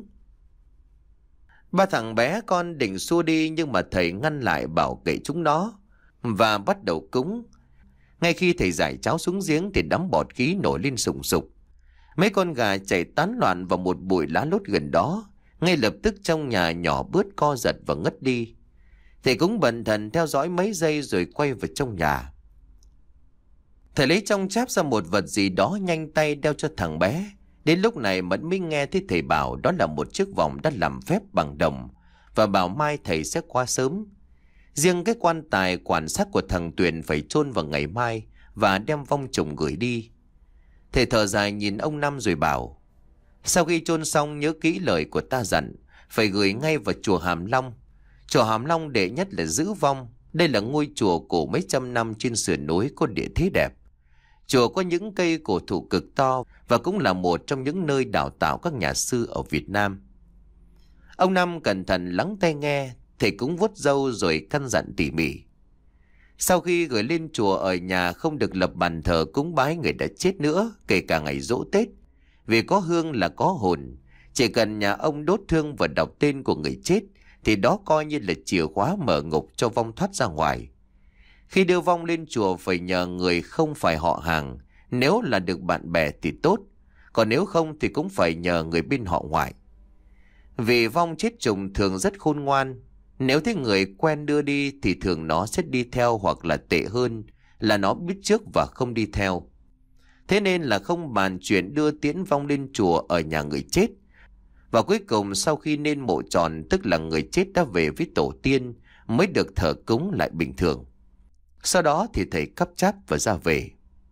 Ba thằng bé con định xua đi nhưng mà thầy ngăn lại, bảo kệ chúng nó và bắt đầu cúng. Ngay khi thầy giải cháo xuống giếng thì đám bọt khí nổi lên sùng sục. Mấy con gà chạy tán loạn vào một bụi lá lốt gần đó. Ngay lập tức trong nhà nhỏ bớt co giật và ngất đi. Thầy cũng bần thần theo dõi mấy giây rồi quay vào trong nhà. Thầy lấy trong cháp ra một vật gì đó, nhanh tay đeo cho thằng bé. Đến lúc này Mẫn mới nghe thấy thầy bảo đó là một chiếc vòng đã làm phép bằng đồng, và bảo mai thầy sẽ qua sớm. Riêng cái quan tài quản xác của thằng Tuyền phải chôn vào ngày mai và đem vong trùng gửi đi. Thầy thở dài nhìn ông Năm rồi bảo: sau khi chôn xong nhớ kỹ lời của ta dặn, phải gửi ngay vào chùa Hàm Long. Chùa Hàm Long đệ nhất là giữ vong. Đây là ngôi chùa cổ mấy trăm năm trên sườn núi có địa thế đẹp. Chùa có những cây cổ thụ cực to và cũng là một trong những nơi đào tạo các nhà sư ở Việt Nam. Ông Năm cẩn thận lắng tai nghe, thầy cũng vuốt râu rồi căn dặn tỉ mỉ. Sau khi gửi lên chùa, ở nhà không được lập bàn thờ cúng bái người đã chết nữa, kể cả ngày giỗ Tết. Vì có hương là có hồn. Chỉ cần nhà ông đốt hương và đọc tên của người chết thì đó coi như là chìa khóa mở ngục cho vong thoát ra ngoài. Khi đưa vong lên chùa phải nhờ người không phải họ hàng. Nếu là được bạn bè thì tốt, còn nếu không thì cũng phải nhờ người bên họ ngoại. Vì vong chết trùng thường rất khôn ngoan. Nếu thấy người quen đưa đi thì thường nó sẽ đi theo, hoặc là tệ hơn là nó biết trước và không đi theo. Thế nên là không bàn chuyện đưa tiễn vong lên chùa ở nhà người chết. Và cuối cùng sau khi nên mộ tròn, tức là người chết đã về với tổ tiên, mới được thờ cúng lại bình thường. Sau đó thì thầy cắp cháp và ra về.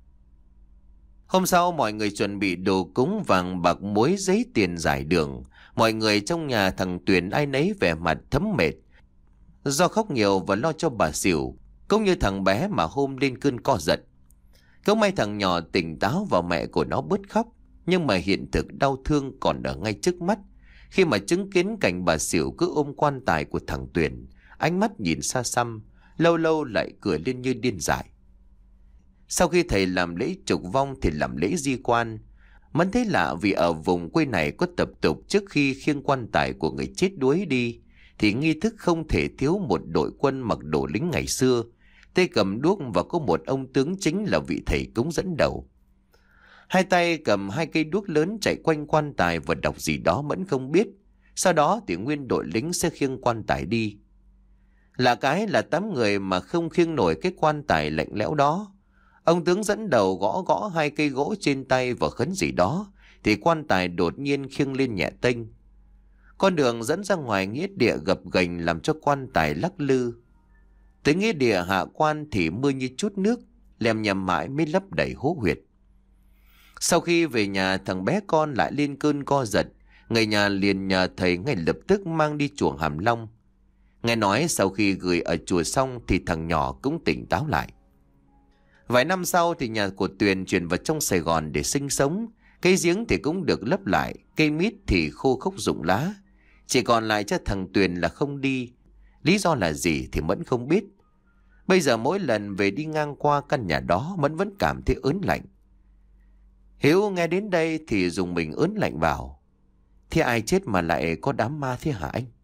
Hôm sau mọi người chuẩn bị đồ cúng vàng bạc muối giấy tiền giải đường. Mọi người trong nhà thằng Tuyền ai nấy vẻ mặt thấm mệt, do khóc nhiều và lo cho bà xỉu, cũng như thằng bé mà hôm lên cơn co giật. Cũng may thằng nhỏ tỉnh táo và mẹ của nó bớt khóc. Nhưng mà hiện thực đau thương còn ở ngay trước mắt, khi mà chứng kiến cảnh bà xỉu cứ ôm quan tài của thằng Tuyền, ánh mắt nhìn xa xăm, lâu lâu lại cười lên như điên dại. Sau khi thầy làm lễ trục vong thì làm lễ di quan. Mẫn thấy lạ vì ở vùng quê này có tập tục trước khi khiêng quan tài của người chết đuối đi thì nghi thức không thể thiếu một đội quân mặc đồ lính ngày xưa, tay cầm đuốc, và có một ông tướng chính là vị thầy cúng dẫn đầu. Hai tay cầm hai cây đuốc lớn chạy quanh quan tài và đọc gì đó Mẫn không biết. Sau đó thì nguyên đội lính sẽ khiêng quan tài đi. Lạ cái là tám người mà không khiêng nổi cái quan tài lạnh lẽo đó. Ông tướng dẫn đầu gõ gõ hai cây gỗ trên tay và khấn gì đó thì quan tài đột nhiên khiêng lên nhẹ tênh. Con đường dẫn ra ngoài nghĩa địa gập ghềnh làm cho quan tài lắc lư. Tới nghĩa địa hạ quan thì mưa như chút nước, lem nhầm mãi mới lấp đầy hố huyệt. Sau khi về nhà, thằng bé con lại lên cơn co giật. Người nhà liền nhờ thầy ngay lập tức mang đi chùa Hàm Long. Nghe nói sau khi gửi ở chùa xong thì thằng nhỏ cũng tỉnh táo lại. Vài năm sau thì nhà của Tuyền chuyển vào trong Sài Gòn để sinh sống. Cây giếng thì cũng được lấp lại, cây mít thì khô khốc rụng lá. Chỉ còn lại cho thằng Tuyền là không đi. Lý do là gì thì Mẫn không biết. Bây giờ mỗi lần về đi ngang qua căn nhà đó, Mẫn vẫn cảm thấy ớn lạnh. Hiếu nghe đến đây thì dùng mình ớn lạnh vào. Thế ai chết mà lại có đám ma thế hả anh?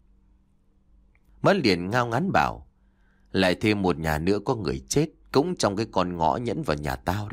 Mẫn liền ngao ngán bảo: lại thêm một nhà nữa có người chết, cũng trong cái con ngõ nhẫn vào nhà tao đó.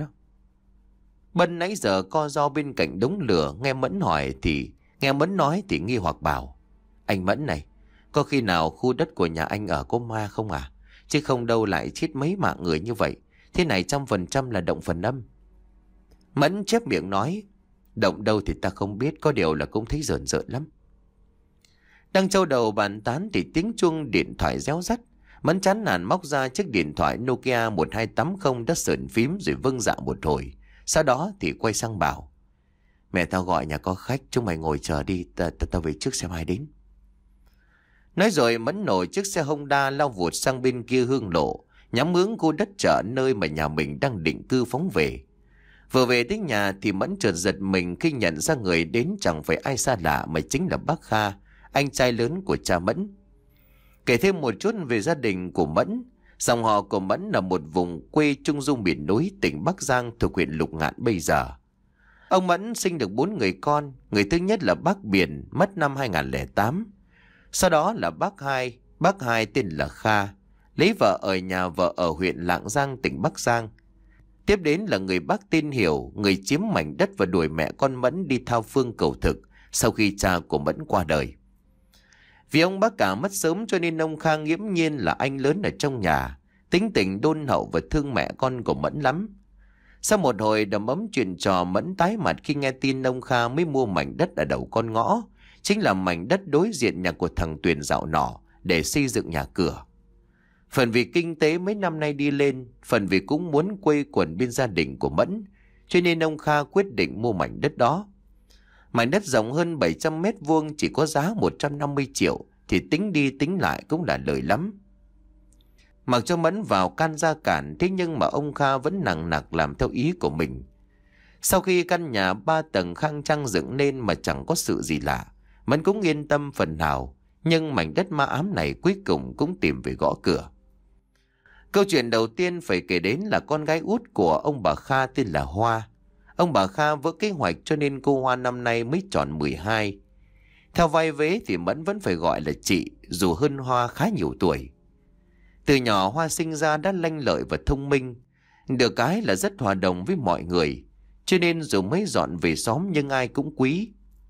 Bân nãy giờ co ro bên cạnh đống lửa, nghe Mẫn hỏi thì nghe Mẫn nói thì nghi hoặc bảo: anh Mẫn này, có khi nào khu đất của nhà anh ở có ma không à? Chứ không đâu lại chết mấy mạng người như vậy. Thế này trăm phần trăm là động phần âm. Mẫn chép miệng nói: động đâu thì ta không biết, có điều là cũng thấy rợn rợn lắm. Đang châu đầu bàn tán thì tiếng chuông điện thoại réo rắt. Mẫn chán nản móc ra chiếc điện thoại Nokia một hai tám không đã sờn phím rồi vâng dạ một hồi. Sau đó thì quay sang bảo: mẹ tao gọi nhà có khách, chúng mày ngồi chờ đi, ta, ta, ta về trước xem ai đến. Nói rồi Mẫn nổi chiếc xe Honda lao vụt sang bên kia hương lộ, nhắm hướng khu đất chợ nơi mà nhà mình đang định cư phóng về. Vừa về đến nhà thì Mẫn chợt giật mình khi nhận ra người đến chẳng phải ai xa lạ mà chính là bác Kha, anh trai lớn của cha Mẫn. Kể thêm một chút về gia đình của Mẫn. Dòng họ của Mẫn là một vùng quê trung du miền núi tỉnh Bắc Giang thuộc huyện Lục Ngạn bây giờ. Ông Mẫn sinh được bốn người con. Người thứ nhất là bác Biển, mất năm hai không không tám. Sau đó là bác hai. Bác hai tên là Kha, lấy vợ ở nhà vợ ở huyện Lạng Giang tỉnh Bắc Giang. Tiếp đến là người bác tên Hiểu, người chiếm mảnh đất và đuổi mẹ con Mẫn đi thao phương cầu thực sau khi cha của Mẫn qua đời. Vì ông bác cả mất sớm cho nên ông Kha nghiễm nhiên là anh lớn ở trong nhà, tính tình đôn hậu và thương mẹ con của Mẫn lắm. Sau một hồi đầm ấm chuyện trò, Mẫn tái mặt khi nghe tin ông Kha mới mua mảnh đất ở đầu con ngõ, chính là mảnh đất đối diện nhà của thằng Tuyền dạo nọ, để xây dựng nhà cửa. Phần vì kinh tế mấy năm nay đi lên, phần vì cũng muốn quây quần bên gia đình của Mẫn, cho nên ông Kha quyết định mua mảnh đất đó. Mảnh đất rộng hơn bảy trăm mét vuông chỉ có giá một trăm năm mươi triệu, thì tính đi tính lại cũng là lời lắm. Mặc cho Mẫn vào can ra cản, thế nhưng mà ông Kha vẫn nặng nặc làm theo ý của mình. Sau khi căn nhà ba tầng khang trang dựng nên mà chẳng có sự gì lạ, Mẫn cũng yên tâm phần nào. Nhưng mảnh đất ma ám này cuối cùng cũng tìm về gõ cửa. Câu chuyện đầu tiên phải kể đến là con gái út của ông bà Kha tên là Hoa. Ông bà Kha vỡ kế hoạch cho nên cô Hoa năm nay mới tròn mười hai. Theo vai vế thì Mẫn vẫn phải gọi là chị, dù hơn Hoa khá nhiều tuổi. Từ nhỏ Hoa sinh ra đã lanh lợi và thông minh, được cái là rất hòa đồng với mọi người, cho nên dù mới dọn về xóm nhưng ai cũng quý.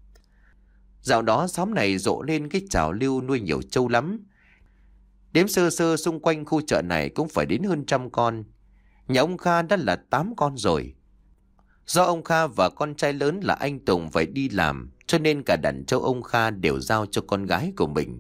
Dạo đó xóm này rộ lên cái trào lưu nuôi nhiều trâu lắm. Đếm sơ sơ xung quanh khu chợ này cũng phải đến hơn trăm con. Nhà ông Kha đã là tám con rồi. Do ông Kha và con trai lớn là anh Tùng phải đi làm, cho nên cả đàn trâu ông Kha đều giao cho con gái của mình.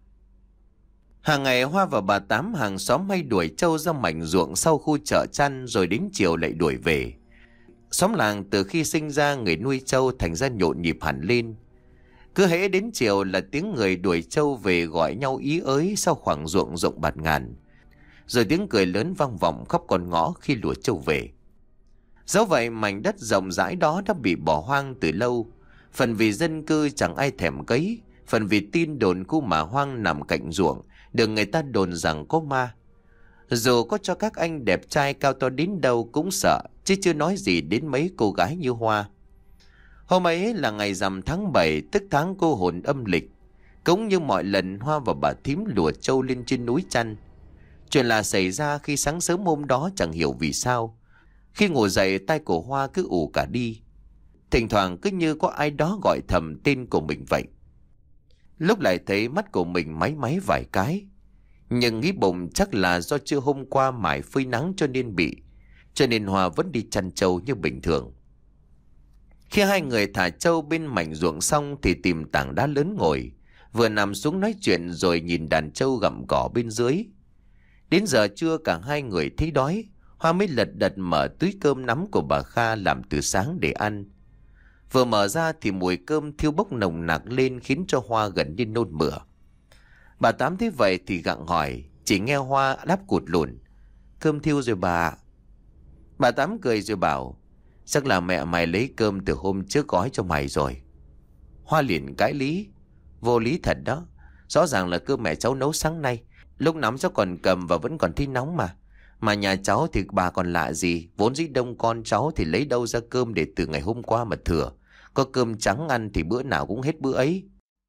Hàng ngày Hoa và bà Tám hàng xóm hay đuổi trâu ra mảnh ruộng sau khu chợ chăn, rồi đến chiều lại đuổi về. Xóm làng từ khi sinh ra người nuôi trâu thành ra nhộn nhịp hẳn lên. Cứ hễ đến chiều là tiếng người đuổi trâu về gọi nhau ý ới sau khoảng ruộng rộng bạt ngàn. Rồi tiếng cười lớn vang vọng khắp con ngõ khi lùa trâu về. Dẫu vậy mảnh đất rộng rãi đó đã bị bỏ hoang từ lâu. Phần vì dân cư chẳng ai thèm cấy, phần vì tin đồn khu mả hoang nằm cạnh ruộng, được người ta đồn rằng có ma. Dù có cho các anh đẹp trai cao to đến đâu cũng sợ, chứ chưa nói gì đến mấy cô gái như Hoa. Hôm ấy là ngày rằm tháng bảy, tức tháng cô hồn âm lịch. Cũng như mọi lần, Hoa và bà thím lùa trâu lên trên núi chăn. Chuyện là xảy ra khi sáng sớm hôm đó chẳng hiểu vì sao. Khi ngủ dậy tai của Hoa cứ ù cả đi. Thỉnh thoảng cứ như có ai đó gọi thầm tên của mình vậy. Lúc lại thấy mắt của mình máy máy vài cái. Nhưng nghĩ bụng chắc là do trưa hôm qua mải phơi nắng cho nên bị. Cho nên Hoa vẫn đi chăn trâu như bình thường. Khi hai người thả trâu bên mảnh ruộng xong thì tìm tảng đá lớn ngồi, vừa nằm xuống nói chuyện rồi nhìn đàn trâu gặm cỏ bên dưới. Đến giờ trưa cả hai người thấy đói, Hoa mới lật đật mở túi cơm nắm của bà Kha làm từ sáng để ăn. Vừa mở ra thì mùi cơm thiêu bốc nồng nặc lên khiến cho Hoa gần như nôn mửa. Bà Tám thấy vậy thì gặng hỏi, chỉ nghe Hoa đáp cụt lùn: "Cơm thiêu rồi bà." Bà Tám cười rồi bảo: "Chắc là mẹ mày lấy cơm từ hôm trước gói cho mày rồi." Hoa liền cãi lý: "Vô lý thật đó, rõ ràng là cơm mẹ cháu nấu sáng nay, lúc nắm cháu còn cầm và vẫn còn thấy nóng mà. Mà nhà cháu thì bà còn lạ gì, vốn dĩ đông con cháu thì lấy đâu ra cơm để từ ngày hôm qua mà thừa. Có cơm trắng ăn thì bữa nào cũng hết bữa ấy."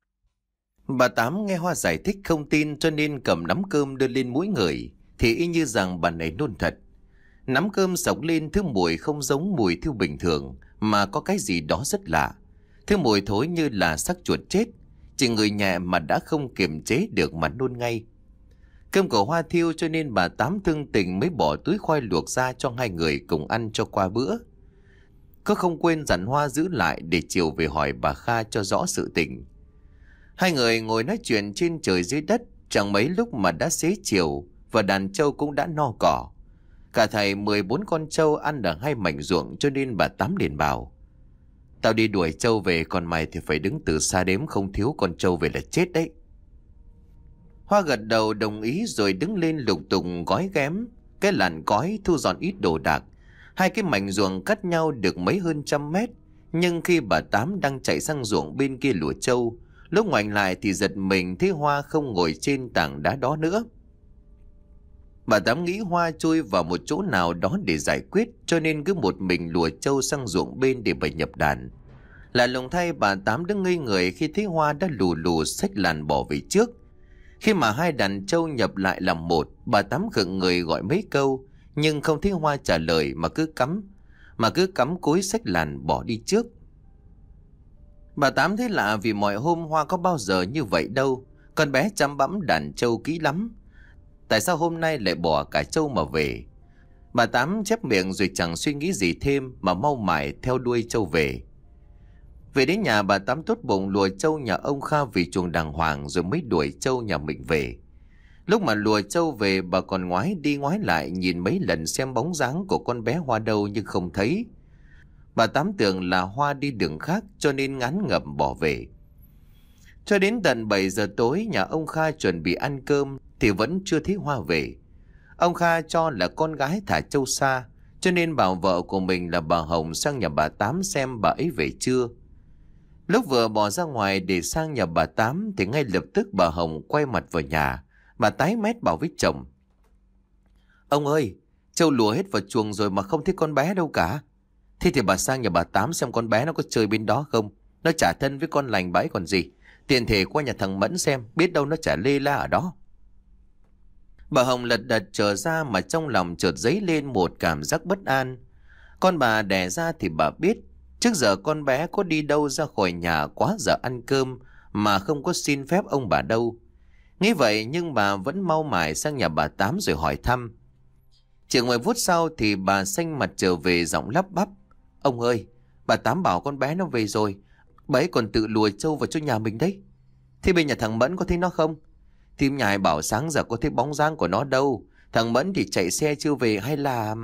Bà Tám nghe Hoa giải thích không tin, cho nên cầm nắm cơm đưa lên mũi người thì y như rằng bà này nôn thật. Nắm cơm sộc lên thứ mùi không giống mùi thiêu bình thường, mà có cái gì đó rất lạ. Thứ mùi thối như là xác chuột chết, chỉ người nhẹ mà đã không kiềm chế được mà nôn ngay. Cơm của Hoa thiêu cho nên bà Tám thương tình mới bỏ túi khoai luộc ra cho hai người cùng ăn cho qua bữa. Có không quên dặn Hoa giữ lại để chiều về hỏi bà Kha cho rõ sự tình. Hai người ngồi nói chuyện trên trời dưới đất, chẳng mấy lúc mà đã xế chiều và đàn trâu cũng đã no cỏ. Cả thầy mười bốn con trâu ăn ở hai mảnh ruộng, cho nên bà Tám liền bảo: "Tao đi đuổi trâu về, còn mày thì phải đứng từ xa đếm không thiếu con trâu về là chết đấy." Hoa gật đầu đồng ý rồi đứng lên lục tục gói ghém cái làn cói, thu dọn ít đồ đạc. Hai cái mảnh ruộng cách nhau được mấy hơn trăm mét, nhưng khi bà Tám đang chạy sang ruộng bên kia lùa trâu, lúc ngoảnh lại thì giật mình thấy Hoa không ngồi trên tảng đá đó nữa. Bà Tám nghĩ Hoa chui vào một chỗ nào đó để giải quyết, cho nên cứ một mình lùa trâu sang ruộng bên để bày nhập đàn. Lạ lùng thay, bà Tám đứng ngây người khi thấy Hoa đã lù lù xách làn bỏ về trước. Khi mà hai đàn trâu nhập lại làm một, bà Tám khựng người gọi mấy câu, nhưng không thấy Hoa trả lời mà cứ cắm, mà cứ cắm cúi xách làn bỏ đi trước. Bà Tám thấy lạ vì mọi hôm Hoa có bao giờ như vậy đâu, con bé chăm bẵm đàn trâu kỹ lắm. Tại sao hôm nay lại bỏ cả trâu mà về? Bà Tám chép miệng rồi chẳng suy nghĩ gì thêm mà mau mải theo đuôi trâu về. Về đến nhà, bà Tám tốt bụng lùa trâu nhà ông Kha vì chuồng đàng hoàng rồi mới đuổi trâu nhà mình về. Lúc mà lùa trâu về, bà còn ngoái đi ngoái lại nhìn mấy lần xem bóng dáng của con bé Hoa đâu nhưng không thấy. Bà Tám tưởng là Hoa đi đường khác cho nên ngán ngẩm bỏ về. Cho đến tận bảy giờ tối, nhà ông Kha chuẩn bị ăn cơm thì vẫn chưa thấy Hoa về. Ông Kha cho là con gái thả trâu xa, cho nên bảo vợ của mình là bà Hồng sang nhà bà Tám xem bà ấy về chưa. Lúc vừa bỏ ra ngoài để sang nhà bà Tám thì ngay lập tức bà Hồng quay mặt vào nhà. Bà tái mét bảo với chồng: "Ông ơi, trâu lùa hết vào chuồng rồi mà không thấy con bé đâu cả. Thế thì bà sang nhà bà Tám xem con bé nó có chơi bên đó không. Nó chả thân với con lành bãi còn gì. Tiện thể qua nhà thằng Mẫn xem, biết đâu nó chả lê la ở đó." Bà Hồng lật đật trở ra mà trong lòng chợt dấy lên một cảm giác bất an. Con bà đẻ ra thì bà biết, trước giờ con bé có đi đâu ra khỏi nhà quá giờ ăn cơm mà không có xin phép ông bà đâu. Nghĩ vậy nhưng bà vẫn mau mải sang nhà bà Tám rồi hỏi thăm. Chỉ mười phút sau thì bà xanh mặt trở về giọng lắp bắp: "Ông ơi, bà Tám bảo con bé nó về rồi. Bà ấy còn tự lùa trâu vào cho nhà mình đấy. Thế bên nhà thằng Mẫn có thấy nó không? Thím nhài bảo sáng giờ có thấy bóng dáng của nó đâu. Thằng Mẫn thì chạy xe chưa về hay là..."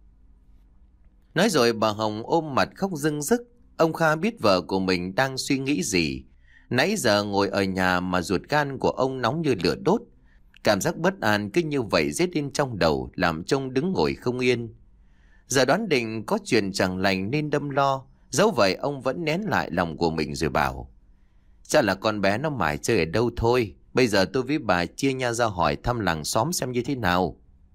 Nói rồi bà Hồng ôm mặt khóc rưng rức. Ông Kha biết vợ của mình đang suy nghĩ gì. Nãy giờ ngồi ở nhà mà ruột gan của ông nóng như lửa đốt. Cảm giác bất an cứ như vậy giết lên trong đầu, làm trông đứng ngồi không yên. Giờ đoán định có chuyện chẳng lành nên đâm lo. Dẫu vậy ông vẫn nén lại lòng của mình rồi bảo: "Chắc là con bé nó mải chơi ở đâu thôi. Bây giờ tôi với bà chia nhau ra hỏi thăm làng xóm xem như thế nào."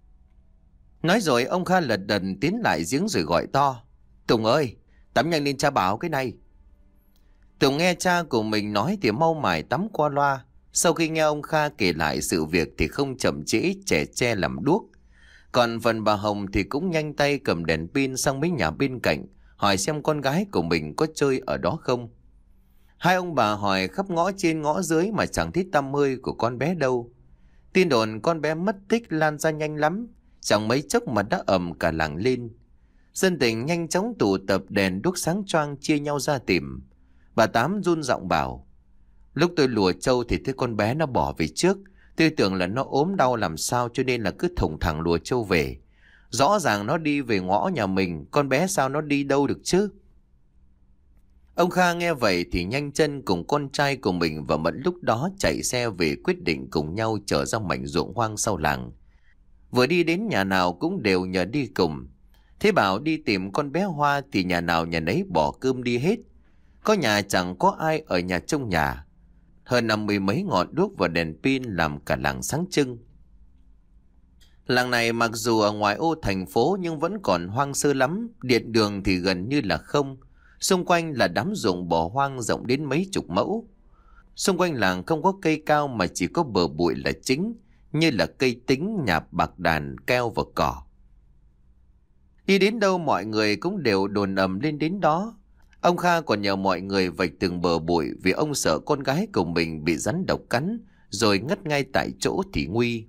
Nói rồi ông Kha lật đật tiến lại giếng rồi gọi to: "Tùng ơi, tắm nhanh lên cha bảo cái này." Tùng nghe cha của mình nói thì mau mải tắm qua loa. Sau khi nghe ông Kha kể lại sự việc thì không chậm trễ chẻ che làm đuốc. Còn phần bà Hồng thì cũng nhanh tay cầm đèn pin sang mấy nhà bên cạnh hỏi xem con gái của mình có chơi ở đó không. Hai ông bà hỏi khắp ngõ trên ngõ dưới mà chẳng thấy tăm hơi của con bé đâu. Tin đồn con bé mất tích lan ra nhanh lắm, chẳng mấy chốc mà đã ầm cả làng lên. Dân tình nhanh chóng tụ tập đèn đuốc sáng choang chia nhau ra tìm. Bà Tám run giọng bảo: "Lúc tôi lùa trâu thì thấy con bé nó bỏ về trước. Tôi tưởng là nó ốm đau làm sao cho nên là cứ thủng thẳng lùa trâu về. Rõ ràng nó đi về ngõ nhà mình, con bé sao nó đi đâu được chứ?" Ông Kha nghe vậy thì nhanh chân cùng con trai của mình và Mẫn lúc đó chạy xe về, quyết định cùng nhau trở ra mảnh ruộng hoang sau làng. Vừa đi đến nhà nào cũng đều nhờ đi cùng. Thế bảo đi tìm con bé Hoa thì nhà nào nhà nấy bỏ cơm đi hết. Có nhà chẳng có ai ở nhà trong nhà. Hơn năm mươi mấy ngọn đuốc và đèn pin làm cả làng sáng trưng. Làng này mặc dù ở ngoài ô thành phố nhưng vẫn còn hoang sơ lắm. Điện đường thì gần như là không. Xung quanh là đám ruộng bỏ hoang rộng đến mấy chục mẫu. Xung quanh làng không có cây cao mà chỉ có bờ bụi là chính, như là cây tính, nhạp, bạc đàn, keo và cỏ. Đi đến đâu mọi người cũng đều đồn ầm lên đến đó. Ông Kha còn nhờ mọi người vạch từng bờ bụi vì ông sợ con gái của mình bị rắn độc cắn rồi ngất ngay tại chỗ thì nguy.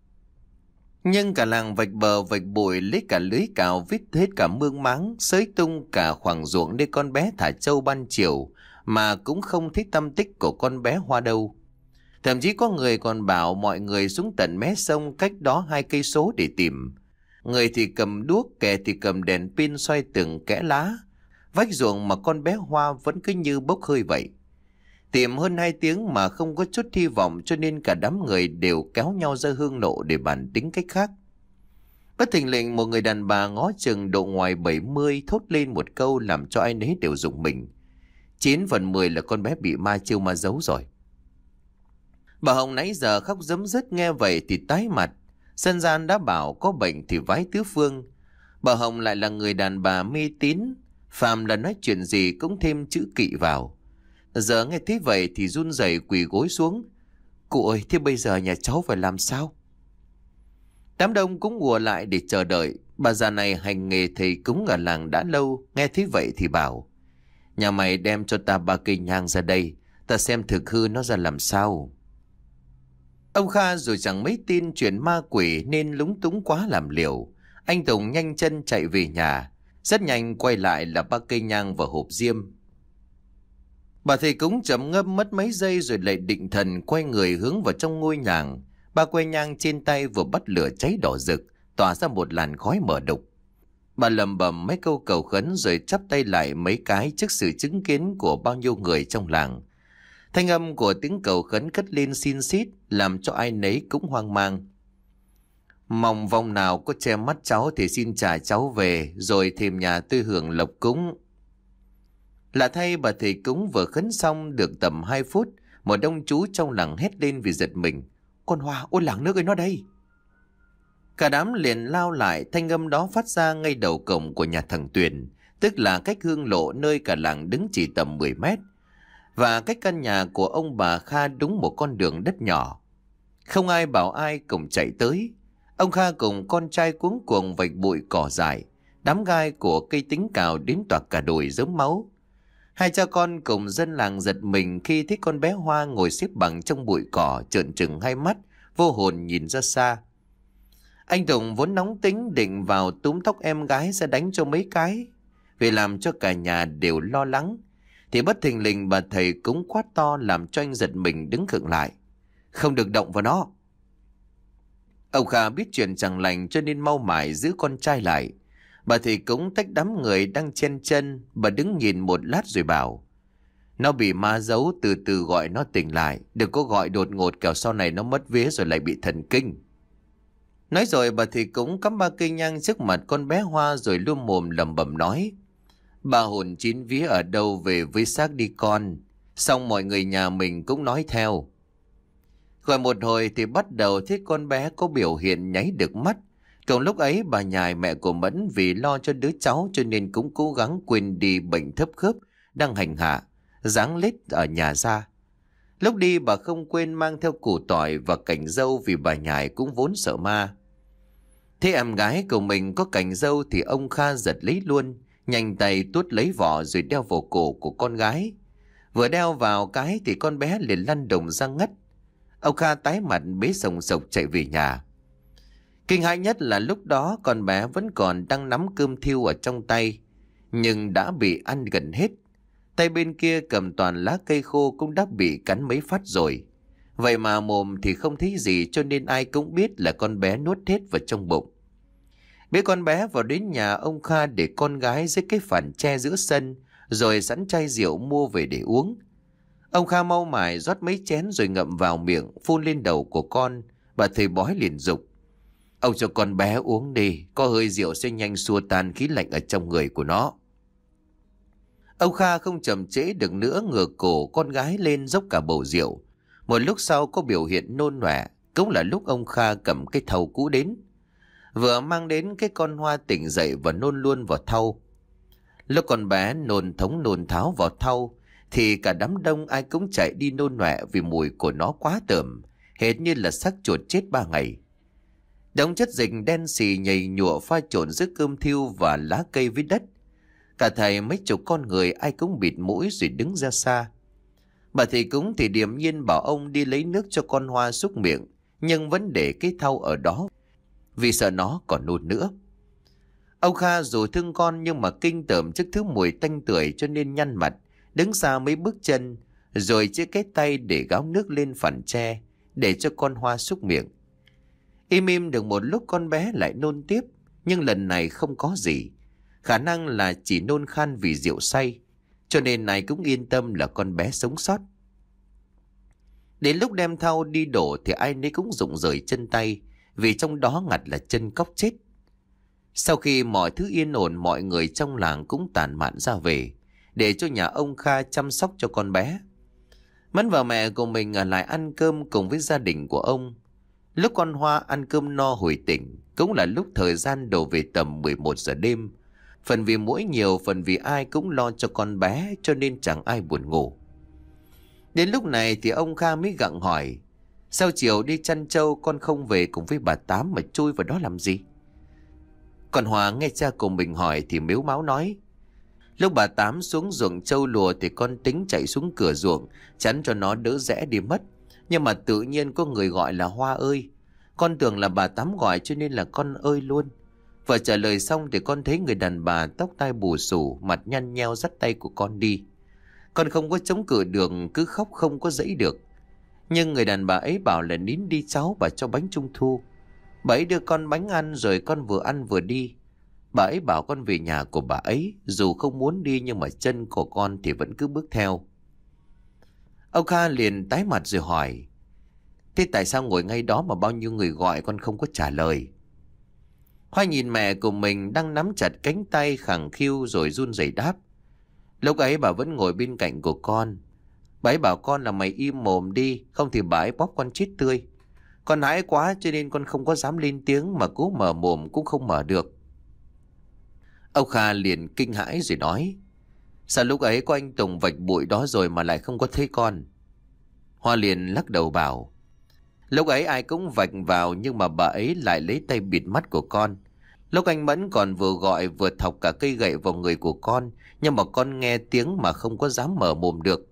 Nhưng cả làng vạch bờ vạch bụi, lấy cả lưới cào vít hết cả mương máng, xới tung cả khoảng ruộng để con bé thả trâu ban chiều mà cũng không thấy tăm tích của con bé Hoa đâu. Thậm chí có người còn bảo mọi người xuống tận mé sông cách đó hai cây số để tìm. Người thì cầm đuốc, kẻ thì cầm đèn pin xoay từng kẽ lá. Vách ruộng mà con bé Hoa vẫn cứ như bốc hơi vậy. Tìm hơn hai tiếng mà không có chút hy vọng cho nên cả đám người đều kéo nhau ra hương lộ để bàn tính cách khác. Bất thình lình một người đàn bà ngó chừng độ ngoài bảy mươi thốt lên một câu làm cho ai nấy đều rùng mình. Chín phần mười là con bé bị ma chiêu ma giấu rồi. Bà Hồng nãy giờ khóc rấm rứt nghe vậy thì tái mặt. Dân gian đã bảo có bệnh thì vái tứ phương. Bà Hồng lại là người đàn bà mê tín, phàm là nói chuyện gì cũng thêm chữ kỵ vào. Giờ nghe thế vậy thì run rẩy quỳ gối xuống. "Cụ ơi, thế bây giờ nhà cháu phải làm sao?" Đám đông cũng ùa lại để chờ đợi. Bà già này hành nghề thầy cúng ở làng đã lâu, nghe thế vậy thì bảo: "Nhà mày đem cho ta ba cây nhang ra đây, ta xem thực hư nó ra làm sao." Ông Kha rồi chẳng mấy tin chuyện ma quỷ nên lúng túng quá làm liều. Anh Tùng nhanh chân chạy về nhà. Rất nhanh quay lại là ba cây nhang và hộp diêm. Bà thầy cúng trầm ngâm mất mấy giây rồi lại định thần quay người hướng vào trong ngôi nhang. Ba que nhang trên tay vừa bắt lửa cháy đỏ rực, tỏa ra một làn khói mờ đục. Bà lầm bầm mấy câu cầu khấn rồi chắp tay lại mấy cái trước sự chứng kiến của bao nhiêu người trong làng. Thanh âm của tiếng cầu khấn cất lên xin xít, làm cho ai nấy cũng hoang mang. Mong vong nào có che mắt cháu thì xin trả cháu về, rồi thêm nhà tôi hưởng lộc cúng. Lạ thay, bà thầy cúng vừa khấn xong được tầm hai phút, một ông chú trong làng hét lên vì giật mình. Con Hoa, ôi làng nước ơi, nó đây! Cả đám liền lao lại, thanh âm đó phát ra ngay đầu cổng của nhà thằng Tuyền, tức là cách hương lộ nơi cả làng đứng chỉ tầm mười mét, và cách căn nhà của ông bà Kha đúng một con đường đất nhỏ. Không ai bảo ai cùng chạy tới. Ông Kha cùng con trai cuống cuồng vạch bụi cỏ dại, đám gai của cây tính cào đến toạc cả đồi giống máu. Hai cha con cùng dân làng giật mình khi thấy con bé Hoa ngồi xếp bằng trong bụi cỏ, trợn trừng hai mắt, vô hồn nhìn ra xa. Anh Tùng vốn nóng tính định vào túm tóc em gái ra đánh cho mấy cái, vì làm cho cả nhà đều lo lắng, thì bất thình lình bà thầy cúng quát to làm cho anh giật mình đứng khựng lại. Không được động vào nó. Ông Kha biết chuyện chẳng lành cho nên mau mải giữ con trai lại. Bà thầy cúng tách đám người đang chen chân, bà đứng nhìn một lát rồi bảo. Nó bị ma giấu, từ từ gọi nó tỉnh lại, đừng có gọi đột ngột kẻo sau này nó mất vía rồi lại bị thần kinh. Nói rồi bà thầy cúng cắm ba cây nhang trước mặt con bé Hoa rồi luôn mồm lẩm bẩm nói. Bà hồn chín vía ở đâu về với xác đi con. Xong mọi người nhà mình cũng nói theo. Gọi một hồi thì bắt đầu thấy con bé có biểu hiện nháy được mắt. Cùng lúc ấy bà nhài mẹ của Mẫn vì lo cho đứa cháu cho nên cũng cố gắng quên đi bệnh thấp khớp đang hành hạ, giáng lết ở nhà ra. Lúc đi bà không quên mang theo củ tỏi và cành dâu vì bà nhài cũng vốn sợ ma. Thế em gái của mình có cành dâu thì ông Kha giật lấy luôn, nhanh tay tuốt lấy vỏ rồi đeo vào cổ của con gái. Vừa đeo vào cái thì con bé liền lăn đùng ra ngất. Ông Kha tái mặt bế sồng sộc chạy về nhà. Kinh hãi nhất là lúc đó con bé vẫn còn đang nắm cơm thiêu ở trong tay, nhưng đã bị ăn gần hết. Tay bên kia cầm toàn lá cây khô cũng đã bị cắn mấy phát rồi. Vậy mà mồm thì không thấy gì cho nên ai cũng biết là con bé nuốt hết vào trong bụng. Bế con bé vào đến nhà ông Kha để con gái dưới cái phản tre giữa sân, rồi sẵn chai rượu mua về để uống. Ông Kha mau mải rót mấy chén rồi ngậm vào miệng, phun lên đầu của con. Bà thầy bói liền dục. Ông cho con bé uống đi, có hơi rượu sẽ nhanh xua tan khí lạnh ở trong người của nó. Ông Kha không chậm trễ được nữa, ngửa cổ con gái lên dốc cả bầu rượu. Một lúc sau có biểu hiện nôn nọe, cũng là lúc ông Kha cầm cái thau cũ đến. Vừa mang đến cái con Hoa tỉnh dậy và nôn luôn vào thau. Lúc con bé nôn thống nôn tháo vào thau, thì cả đám đông ai cũng chạy đi nôn nọe vì mùi của nó quá tởm, hệt như là xác chuột chết ba ngày. Đống chất dịch đen xì nhầy nhụa pha trộn giữa cơm thiêu và lá cây với đất. Cả thầy mấy chục con người ai cũng bịt mũi rồi đứng ra xa. Bà thầy cúng thì điềm nhiên bảo ông đi lấy nước cho con Hoa súc miệng, nhưng vẫn để cái thau ở đó vì sợ nó còn nôn nữa. Ông Kha dù thương con nhưng mà kinh tởm trước thứ mùi tanh tưởi cho nên nhăn mặt, đứng xa mấy bước chân, rồi chia cái tay để gáo nước lên phản tre để cho con Hoa súc miệng. Im im được một lúc con bé lại nôn tiếp, nhưng lần này không có gì. Khả năng là chỉ nôn khan vì rượu say, cho nên này cũng yên tâm là con bé sống sót. Đến lúc đem thau đi đổ thì ai nấy cũng rụng rời chân tay, vì trong đó ngặt là chân cóc chết. Sau khi mọi thứ yên ổn, mọi người trong làng cũng tản mạn ra về, để cho nhà ông Kha chăm sóc cho con bé. Mẫn và mẹ của mình ở lại ăn cơm cùng với gia đình của ông. Lúc con Hoa ăn cơm no hồi tỉnh, cũng là lúc thời gian đổ về tầm mười một giờ đêm. Phần vì muỗi nhiều, phần vì ai cũng lo cho con bé cho nên chẳng ai buồn ngủ. Đến lúc này thì ông Kha mới gặng hỏi, sao chiều đi chăn trâu con không về cùng với bà Tám mà chui vào đó làm gì? Còn Hòa nghe cha của mình hỏi thì mếu máo nói, lúc bà Tám xuống ruộng trâu lùa thì con tính chạy xuống cửa ruộng chắn cho nó đỡ rẽ đi mất. Nhưng mà tự nhiên có người gọi là Hoa ơi. Con tưởng là bà Tám gọi cho nên là con ơi luôn. Vợ trả lời xong thì con thấy người đàn bà tóc tai bù xù, mặt nhăn nheo dắt tay của con đi. Con không có chống cự được, cứ khóc không có dãy được. Nhưng người đàn bà ấy bảo là nín đi cháu, bà cho bánh trung thu. Bà ấy đưa con bánh ăn rồi con vừa ăn vừa đi. Bà ấy bảo con về nhà của bà ấy, dù không muốn đi nhưng mà chân của con thì vẫn cứ bước theo. Ông Kha liền tái mặt rồi hỏi: thế tại sao ngồi ngay đó mà bao nhiêu người gọi con không có trả lời? Hoa nhìn mẹ của mình đang nắm chặt cánh tay khẳng khiu rồi run rẩy đáp: lúc ấy bà vẫn ngồi bên cạnh của con. Bà ấy bảo con là mày im mồm đi, không thì bà ấy bóp con chết tươi. Con hãi quá cho nên con không có dám lên tiếng, mà cố mở mồm cũng không mở được. Ông Kha liền kinh hãi rồi nói: sao lúc ấy có anh Tùng vạch bụi đó rồi mà lại không có thấy con? Hoa liền lắc đầu bảo: lúc ấy ai cũng vạch vào, nhưng mà bà ấy lại lấy tay bịt mắt của con. Lúc anh Mẫn còn vừa gọi vừa thọc cả cây gậy vào người của con, nhưng mà con nghe tiếng mà không có dám mở mồm được.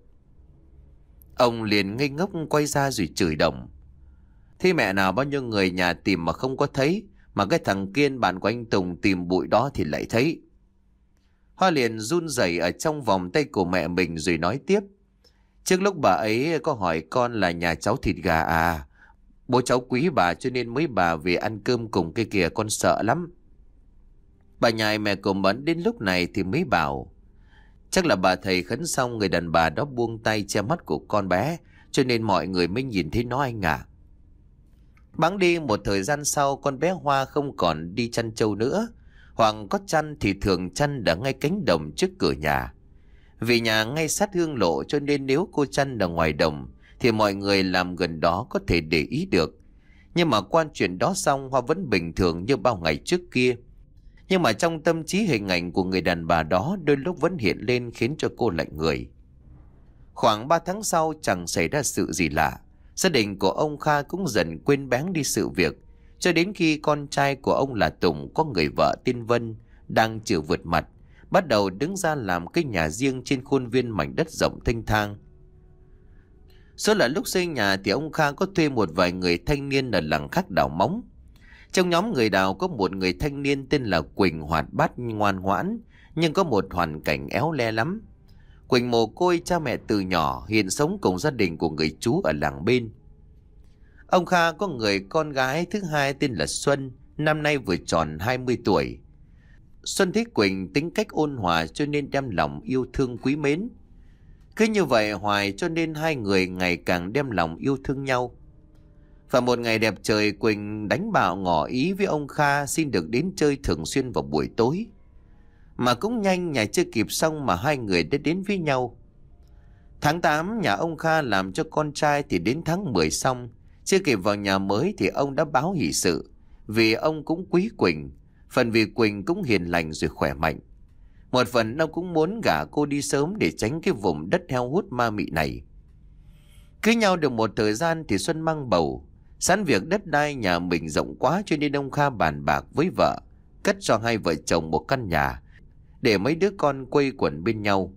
Ông liền ngây ngốc quay ra rồi chửi đồng: thế mẹ nào bao nhiêu người nhà tìm mà không có thấy, mà cái thằng Kiên bạn của anh Tùng tìm bụi đó thì lại thấy. Hoa liền run rẩy ở trong vòng tay của mẹ mình rồi nói tiếp: trước lúc bà ấy có hỏi con là nhà cháu thịt gà à, bố cháu quý bà cho nên mới bà về ăn cơm cùng cái kìa, con sợ lắm. Bà nhài mẹ của Mẫn đến lúc này thì mới bảo: chắc là bà thầy khấn xong người đàn bà đó buông tay che mắt của con bé, cho nên mọi người mới nhìn thấy nó anh à. Bẵng đi một thời gian sau, con bé Hoa không còn đi chăn trâu nữa. Hoặc có chăn thì thường chăn ở ngay cánh đồng trước cửa nhà. Vì nhà ngay sát hương lộ cho nên nếu cô chăn ở ngoài đồng thì mọi người làm gần đó có thể để ý được. Nhưng mà quan chuyện đó xong, Hoa vẫn bình thường như bao ngày trước kia. Nhưng mà trong tâm trí hình ảnh của người đàn bà đó đôi lúc vẫn hiện lên khiến cho cô lạnh người. Khoảng ba tháng sau chẳng xảy ra sự gì lạ. Gia đình của ông Kha cũng dần quên bén đi sự việc, cho đến khi con trai của ông là Tùng có người vợ tên Vân đang chịu vượt mặt, bắt đầu đứng ra làm cái nhà riêng trên khuôn viên mảnh đất rộng thênh thang. Số là lúc xây nhà thì ông Kha có thuê một vài người thanh niên ở làng khác đào móng. Trong nhóm người đào có một người thanh niên tên là Quỳnh, hoạt bát ngoan ngoãn, nhưng có một hoàn cảnh éo le lắm. Quỳnh mồ côi cha mẹ từ nhỏ, hiện sống cùng gia đình của người chú ở làng bên. Ông Kha có người con gái thứ hai tên là Xuân, năm nay vừa tròn hai mươi tuổi. Xuân thấy Quỳnh tính cách ôn hòa cho nên đem lòng yêu thương quý mến. Cứ như vậy hoài cho nên hai người ngày càng đem lòng yêu thương nhau. Và một ngày đẹp trời, Quỳnh đánh bạo ngỏ ý với ông Kha xin được đến chơi thường xuyên vào buổi tối. Mà cũng nhanh, nhà chưa kịp xong mà hai người đã đến với nhau. Tháng tám nhà ông Kha làm cho con trai thì đến tháng mười xong. Chưa kịp vào nhà mới thì ông đã báo hỷ sự, vì ông cũng quý Quỳnh. Phần vì Quỳnh cũng hiền lành rồi khỏe mạnh. Một phần ông cũng muốn gả cô đi sớm để tránh cái vùng đất heo hút ma mị này. Cưới nhau được một thời gian thì Xuân mang bầu. Sẵn việc đất đai nhà mình rộng quá cho nên ông Kha bàn bạc với vợ cất cho hai vợ chồng một căn nhà để mấy đứa con quây quần bên nhau.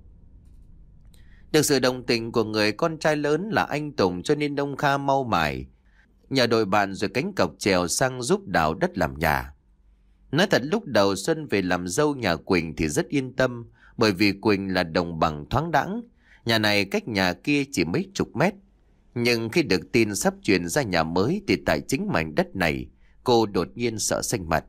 Được sự đồng tình của người con trai lớn là anh Tùng cho nên ông Kha mau mải nhờ đội bạn rồi cánh cọc chèo sang giúp đào đất làm nhà. Nói thật lúc đầu Xuân về làm dâu nhà Quỳnh thì rất yên tâm, bởi vì Quỳnh là đồng bằng thoáng đãng, nhà này cách nhà kia chỉ mấy chục mét. Nhưng khi được tin sắp chuyển ra nhà mới thì tại chính mảnh đất này, cô đột nhiên sợ xanh mặt.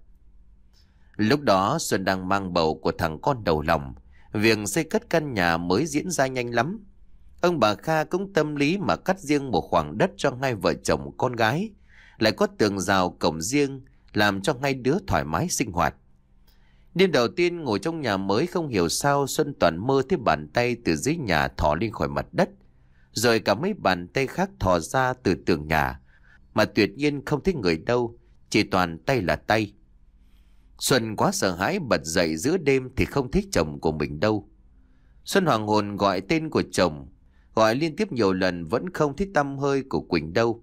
Lúc đó Xuân đang mang bầu của thằng con đầu lòng, việc xây cất căn nhà mới diễn ra nhanh lắm. Ông bà Kha cũng tâm lý mà cắt riêng một khoảng đất cho hai vợ chồng con gái, lại có tường rào cổng riêng, làm cho hai đứa thoải mái sinh hoạt. Đêm đầu tiên ngồi trong nhà mới, không hiểu sao Xuân toàn mơ thấy bàn tay từ dưới nhà thò lên khỏi mặt đất, rồi cả mấy bàn tay khác thò ra từ tường nhà, mà tuyệt nhiên không thấy người đâu, chỉ toàn tay là tay. Xuân quá sợ hãi bật dậy giữa đêm thì không thấy chồng của mình đâu. Xuân hoàng hồn gọi tên của chồng, gọi liên tiếp nhiều lần vẫn không thấy tăm hơi của Quỳnh đâu.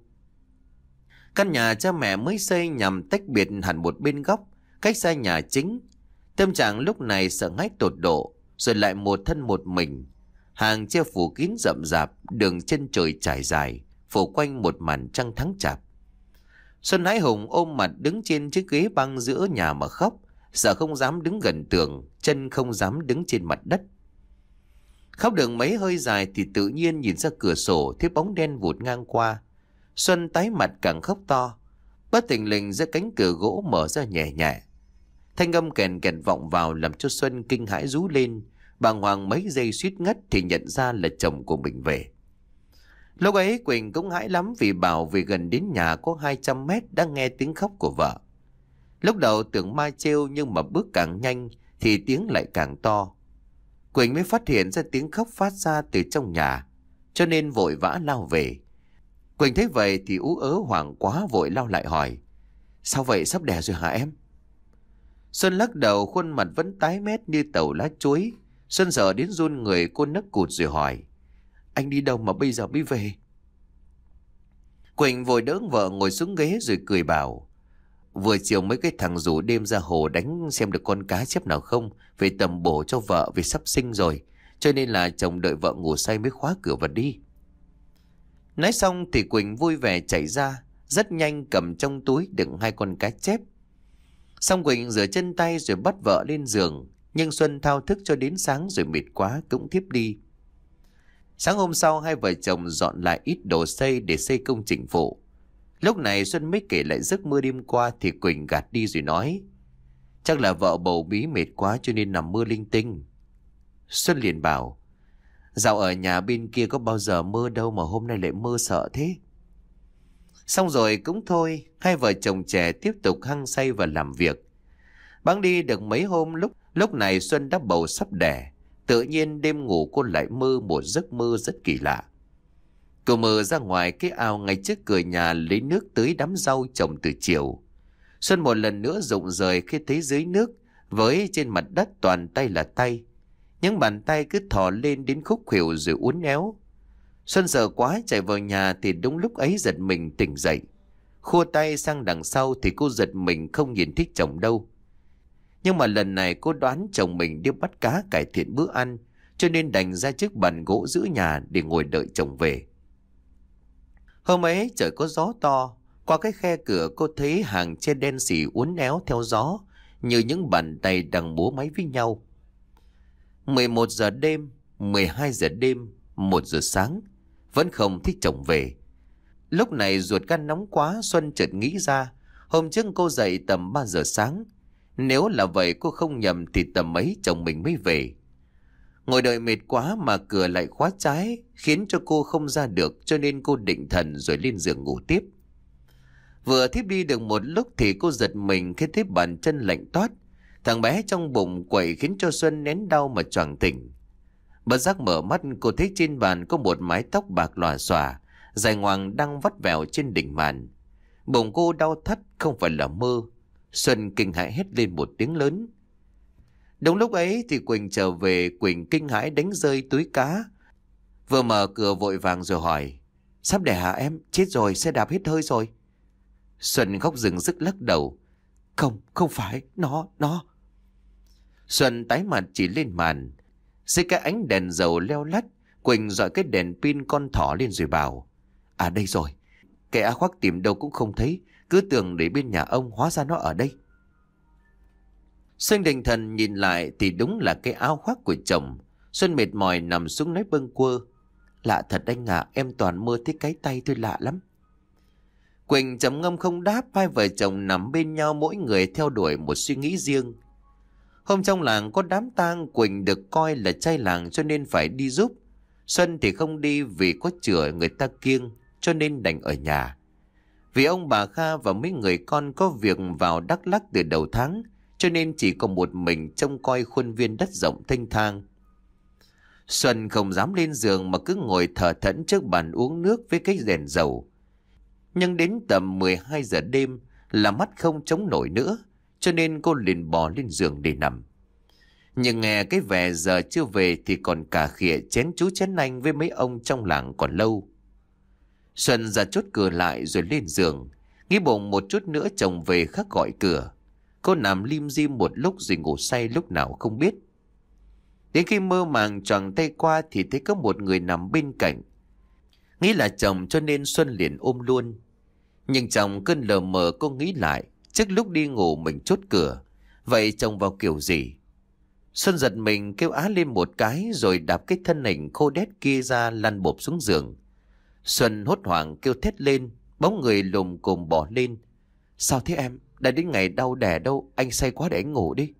Căn nhà cha mẹ mới xây nhằm tách biệt hẳn một bên góc, cách xa nhà chính. Tâm trạng lúc này sợ hãi tột độ, rồi lại một thân một mình. Hàng che phủ kín rậm rạp, đường chân trời trải dài, phủ quanh một màn trăng tháng chạp. Xuân hãi hùng ôm mặt đứng trên chiếc ghế băng giữa nhà mà khóc, sợ không dám đứng gần tường, chân không dám đứng trên mặt đất. Khóc được mấy hơi dài thì tự nhiên nhìn ra cửa sổ thấy bóng đen vụt ngang qua. Xuân tái mặt càng khóc to. Bất thình lình ra cánh cửa gỗ mở ra nhẹ nhẹ. Thanh âm kèn kèn vọng vào làm cho Xuân kinh hãi rú lên. Bàng hoàng mấy giây suýt ngất thì nhận ra là chồng của mình về. Lúc ấy Quỳnh cũng hãi lắm vì bảo về gần đến nhà có hai trăm mét đã nghe tiếng khóc của vợ. Lúc đầu tưởng ma trêu nhưng mà bước càng nhanh thì tiếng lại càng to. Quỳnh mới phát hiện ra tiếng khóc phát ra từ trong nhà, cho nên vội vã lao về. Quỳnh thấy vậy thì ú ớ hoảng quá vội lao lại hỏi: Sao vậy, sắp đẻ rồi hả em? Xuân lắc đầu, khuôn mặt vẫn tái mét như tàu lá chuối. Xuân sợ đến run người, cô nấc cụt rồi hỏi: Anh đi đâu mà bây giờ mới về? Quỳnh vội đỡ vợ ngồi xuống ghế rồi cười bảo: Vừa chiều mấy cái thằng rủ đêm ra hồ đánh xem được con cá chép nào không, về tầm bổ cho vợ vì sắp sinh rồi, cho nên là chồng đợi vợ ngủ say mới khóa cửa và đi. Nói xong thì Quỳnh vui vẻ chạy ra, rất nhanh cầm trong túi đựng hai con cá chép. Xong Quỳnh rửa chân tay rồi bắt vợ lên giường, nhưng Xuân thao thức cho đến sáng rồi mệt quá cũng thiếp đi. Sáng hôm sau hai vợ chồng dọn lại ít đồ xây để xây công trình phụ. Lúc này Xuân mới kể lại giấc mơ đêm qua thì Quỳnh gạt đi rồi nói: Chắc là vợ bầu bí mệt quá cho nên nằm mơ linh tinh. Xuân liền bảo: Dạo ở nhà bên kia có bao giờ mơ đâu mà hôm nay lại mơ sợ thế. Xong rồi cũng thôi, hai vợ chồng trẻ tiếp tục hăng say và làm việc. Bẵng đi được mấy hôm, lúc lúc này Xuân đã bầu sắp đẻ. Tự nhiên đêm ngủ cô lại mơ một giấc mơ rất kỳ lạ. Cô mơ ra ngoài cái ao ngay trước cửa nhà lấy nước tưới đám rau trồng từ chiều. Xuân một lần nữa rụng rời khi thấy dưới nước với trên mặt đất toàn tay là tay. Những bàn tay cứ thò lên đến khúc khuỷu rồi uốn éo. Xuân sợ quá chạy vào nhà thì đúng lúc ấy giật mình tỉnh dậy. Khua tay sang đằng sau thì cô giật mình không nhìn thấy chồng đâu. Nhưng mà lần này cô đoán chồng mình đi bắt cá cải thiện bữa ăn, cho nên đành ra chiếc bàn gỗ giữa nhà để ngồi đợi chồng về. Hôm ấy trời có gió to, qua cái khe cửa cô thấy hàng tre đen xỉ uốn éo theo gió như những bàn tay đang múa máy với nhau. mười một giờ đêm, mười hai giờ đêm, một giờ sáng, vẫn không thích chồng về. Lúc này ruột gan nóng quá, Xuân chợt nghĩ ra, hôm trước cô dậy tầm ba giờ sáng. Nếu là vậy cô không nhầm thì tầm ấy chồng mình mới về. Ngồi đợi mệt quá mà cửa lại khóa trái, khiến cho cô không ra được, cho nên cô định thần rồi lên giường ngủ tiếp. Vừa thiếp đi được một lúc thì cô giật mình khi thấy bàn chân lạnh toát. Thằng bé trong bụng quậy khiến cho Xuân nén đau mà choàng tỉnh. Bất giác mở mắt, cô thấy trên bàn có một mái tóc bạc lòa xòa, dài ngoằng đang vắt vẻo trên đỉnh màn. Bụng cô đau thắt không phải là mơ. Xuân kinh hãi hét lên một tiếng lớn. Đúng lúc ấy thì Quỳnh trở về. Quỳnh kinh hãi đánh rơi túi cá, vừa mở cửa vội vàng rồi hỏi: Sắp đẻ hả em? Chết rồi, xe đạp hết hơi rồi. Xuân khóc rừng rức lắc đầu: Không, không phải, nó, nó. Xuân tái mặt chỉ lên màn. Dưới cái ánh đèn dầu leo lắt, Quỳnh dọi cái đèn pin con thỏ lên rồi bảo: À đây rồi. Cái áo khoác tìm đâu cũng không thấy, cứ tưởng để bên nhà ông, hóa ra nó ở đây. Xuân định thần nhìn lại thì đúng là cái áo khoác của chồng. Xuân mệt mỏi nằm xuống nói bâng quơ: Lạ thật anh ạ, à, em toàn mơ thấy cái tay tôi lạ lắm. Quỳnh trầm ngâm không đáp. Hai vợ chồng nằm bên nhau, mỗi người theo đuổi một suy nghĩ riêng. Hôm trong làng có đám tang, Quỳnh được coi là trai làng cho nên phải đi giúp. Xuân thì không đi vì có chửa người ta kiêng, cho nên đành ở nhà. Vì ông bà Kha và mấy người con có việc vào Đắk Lắk từ đầu tháng, cho nên chỉ có một mình trông coi khuôn viên đất rộng thênh thang. Xuân không dám lên giường mà cứ ngồi thở thẫn trước bàn uống nước với cái đèn dầu. Nhưng đến tầm mười hai giờ đêm là mắt không chống nổi nữa, cho nên cô liền bò lên giường để nằm. Nhưng nghe cái vẻ giờ chưa về thì còn cả khịa chén chú chén anh với mấy ông trong làng còn lâu. Xuân ra chốt cửa lại rồi lên giường, nghĩ bụng một chút nữa chồng về khắc gọi cửa. Cô nằm lim dim một lúc rồi ngủ say lúc nào không biết. Đến khi mơ màng choàng tay qua thì thấy có một người nằm bên cạnh. Nghĩ là chồng cho nên Xuân liền ôm luôn. Nhưng trong cơn lờ mờ cô nghĩ lại, trước lúc đi ngủ mình chốt cửa, Vậy trông vào kiểu gì? Xuân giật mình kêu á lên một cái rồi đạp cái thân hình khô đét kia ra lăn bộp xuống giường. Xuân hốt hoảng kêu thét lên, bóng người lùm cùm bỏ lên. Sao thế em? Đã đến ngày đau đẻ đâu, anh say quá để anh ngủ đi.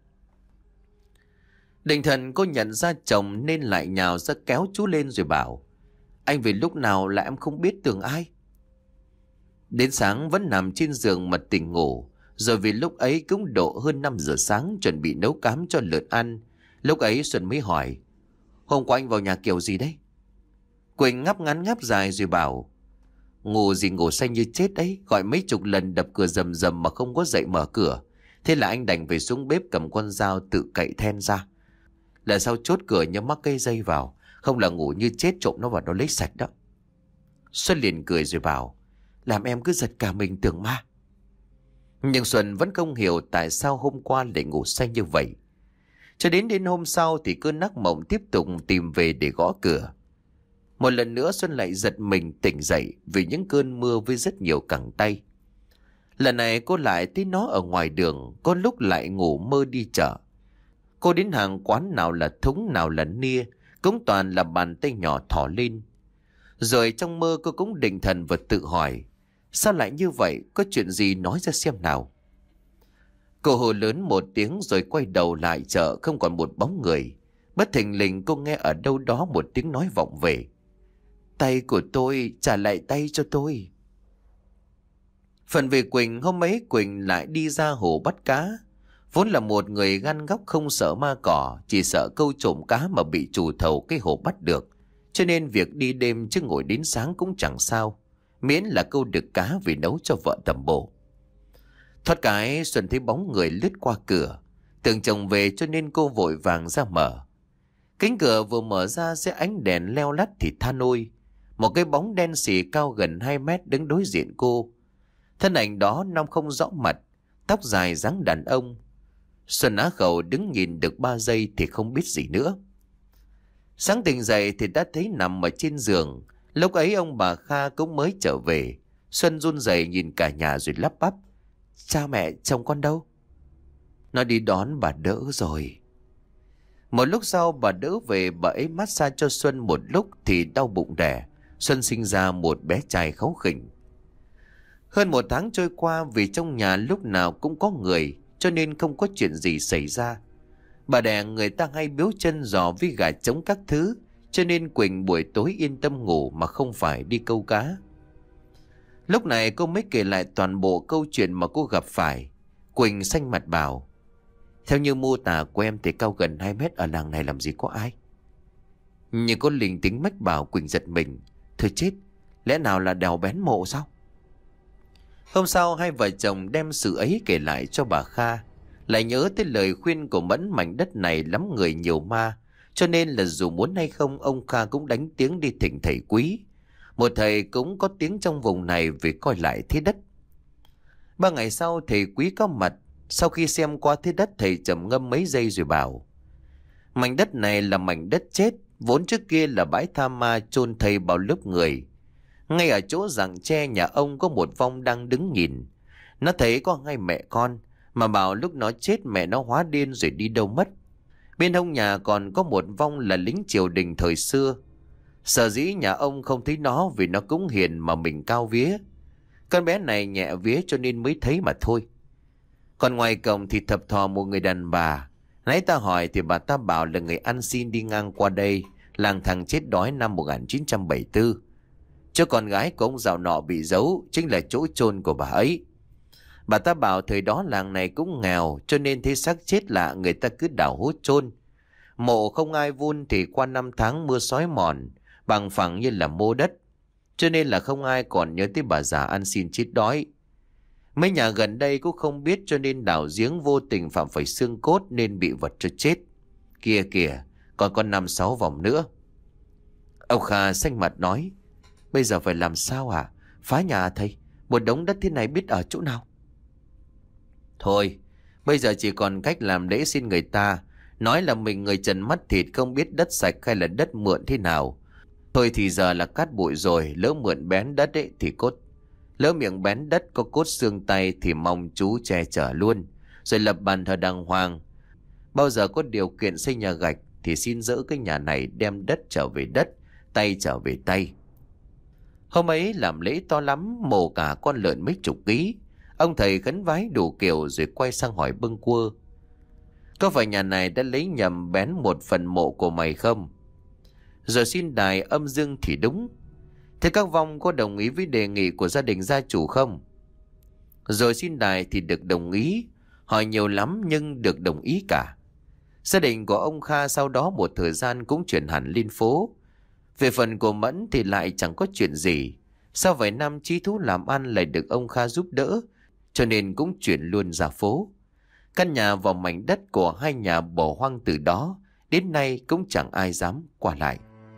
Định thần cô nhận ra chồng nên lại nhào ra kéo chú lên rồi bảo: Anh vì lúc nào là em không biết tưởng ai. Đến sáng vẫn nằm trên giường mà tỉnh ngủ. Rồi vì lúc ấy cũng độ hơn năm giờ sáng chuẩn bị nấu cám cho lợn ăn. Lúc ấy Xuân mới hỏi: Hôm qua anh vào nhà kiểu gì đấy? Quỳnh ngáp ngắn ngáp dài rồi bảo: Ngủ gì ngủ say như chết đấy, gọi mấy chục lần đập cửa rầm rầm mà không có dậy mở cửa. Thế là anh đành về xuống bếp cầm con dao tự cậy then ra. Là sao chốt cửa nhắm mắc cây dây vào, không là ngủ như chết trộm nó vào nó lấy sạch đó. Xuân liền cười rồi bảo: Làm em cứ giật cả mình tưởng ma. Nhưng Xuân vẫn không hiểu tại sao hôm qua lại ngủ say như vậy. Cho đến đến hôm sau thì cơn ác mộng tiếp tục tìm về để gõ cửa. Một lần nữa Xuân lại giật mình tỉnh dậy vì những cơn mưa với rất nhiều cẳng tay. Lần này cô lại thấy nó ở ngoài đường, có lúc lại ngủ mơ đi chợ. Cô đến hàng quán nào là thúng nào là nia, cũng toàn là bàn tay nhỏ thỏ lên. Rồi trong mơ cô cũng định thần và tự hỏi: Sao lại như vậy, có chuyện gì nói ra xem nào. Cô hô lớn một tiếng rồi quay đầu lại chợ, không còn một bóng người. Bất thình lình cô nghe ở đâu đó một tiếng nói vọng về: Tay của tôi, trả lại tay cho tôi. Phần về Quỳnh, hôm ấy Quỳnh lại đi ra hồ bắt cá. Vốn là một người gan góc không sợ ma cỏ, chỉ sợ câu trộm cá mà bị chủ thầu cái hồ bắt được. Cho nên việc đi đêm chứ ngồi đến sáng cũng chẳng sao, miễn là câu được cá vì nấu cho vợ tẩm bổ. Thoát cái Xuân thấy bóng người lướt qua cửa. Tưởng chồng về cho nên cô vội vàng ra mở. Cánh cửa vừa mở ra dưới ánh đèn leo lắt thì than ôi, một cái bóng đen xì cao gần hai mét đứng đối diện cô. Thân ảnh đó năm không rõ mặt, tóc dài dáng đàn ông. Xuân á khẩu đứng nhìn được ba giây thì không biết gì nữa. Sáng tỉnh dậy thì đã thấy nằm ở trên giường. Lúc ấy ông bà Kha cũng mới trở về. Xuân run rẩy nhìn cả nhà rồi lắp bắp: Cha mẹ chồng con đâu? Nó đi đón bà Đỡ rồi. Một lúc sau bà Đỡ về, bà ấy massage cho Xuân một lúc thì đau bụng đẻ. Xuân sinh ra một bé trai kháu khỉnh. Hơn một tháng trôi qua, vì trong nhà lúc nào cũng có người cho nên không có chuyện gì xảy ra. Bà đẻ người ta hay biếu chân giò với gà trống các thứ, cho nên Quỳnh buổi tối yên tâm ngủ mà không phải đi câu cá. Lúc này cô mới kể lại toàn bộ câu chuyện mà cô gặp phải. Quỳnh xanh mặt bảo: Theo như mô tả của em thì cao gần hai mét, ở làng này làm gì có ai. Nhưng có linh tính mách bảo Quỳnh giật mình: Thôi chết, lẽ nào là đèo bén mộ sao? Hôm sau hai vợ chồng đem sự ấy kể lại cho bà Kha. Lại nhớ tới lời khuyên của Mẫn mảnh đất này lắm người nhiều ma, cho nên là dù muốn hay không ông Kha cũng đánh tiếng đi thỉnh thầy quý. Một thầy cũng có tiếng trong vùng này vì coi lại thế đất. Ba ngày sau thầy quý có mặt. Sau khi xem qua thế đất, thầy trầm ngâm mấy giây rồi bảo: Mảnh đất này là mảnh đất chết, vốn trước kia là bãi tha ma chôn thây bao lớp người. Ngay ở chỗ rặng tre nhà ông có một vong đang đứng nhìn. Nó thấy có hai mẹ con, mà bảo lúc nó chết mẹ nó hóa điên rồi đi đâu mất. Bên hông nhà còn có một vong là lính triều đình thời xưa. Sở dĩ nhà ông không thấy nó vì nó cũng hiền mà mình cao vía. Con bé này nhẹ vía cho nên mới thấy mà thôi. Còn ngoài cổng thì thập thò một người đàn bà. Nãy ta hỏi thì bà ta bảo là người ăn xin đi ngang qua đây, làng thằng chết đói năm một nghìn chín trăm bảy mươi tư. Cho con gái của ông giàu nọ bị giấu, chính là chỗ chôn của bà ấy. Bà ta bảo thời đó làng này cũng nghèo, cho nên thấy xác chết lạ người ta cứ đào hố chôn. Mộ không ai vun thì qua năm tháng mưa xói mòn, bằng phẳng như là mô đất. Cho nên là không ai còn nhớ tới bà già ăn xin chết đói. Mấy nhà gần đây cũng không biết cho nên đào giếng vô tình phạm phải xương cốt nên bị vật cho chết. Kìa kìa, còn có năm sáu vòng nữa. Ông Kha xanh mặt nói: Bây giờ phải làm sao hả? Phá nhà thầy, một đống đất thế này biết ở chỗ nào? Thôi, bây giờ chỉ còn cách làm lễ xin người ta, nói là mình người trần mắt thịt không biết đất sạch hay là đất mượn thế nào. Thôi thì giờ là cát bụi rồi, lỡ mượn bén đất ấy thì cốt. Lỡ miệng bén đất có cốt xương tay thì mong chú che chở luôn. rồi lập bàn thờ đàng hoàng. Bao giờ có điều kiện xây nhà gạch thì xin dỡ cái nhà này, đem đất trở về đất, tay trở về tay. Hôm ấy làm lễ to lắm, mổ cả con lợn mấy chục ký. Ông thầy khấn vái đủ kiểu rồi quay sang hỏi bâng quơ: có phải nhà này đã lấy nhầm bén một phần mộ của mày không? Rồi xin đài âm dương thì đúng. Thế các vong có đồng ý với đề nghị của gia đình gia chủ không? Rồi xin đài thì được đồng ý. Hỏi nhiều lắm nhưng được đồng ý cả. Gia đình của ông Kha sau đó một thời gian cũng chuyển hẳn lên phố. Về phần của Mẫn thì lại chẳng có chuyện gì. Sau vài năm chí thú làm ăn lại được ông Kha giúp đỡ, cho nên cũng chuyển luôn ra phố. Căn nhà vào mảnh đất của hai nhà bỏ hoang từ đó đến nay cũng chẳng ai dám qua lại.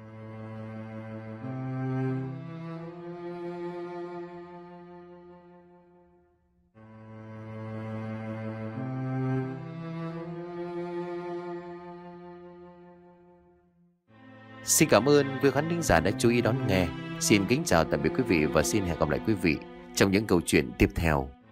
Xin cảm ơn quý khán thính giả đã chú ý đón nghe. Xin kính chào tạm biệt quý vị và xin hẹn gặp lại quý vị trong những câu chuyện tiếp theo.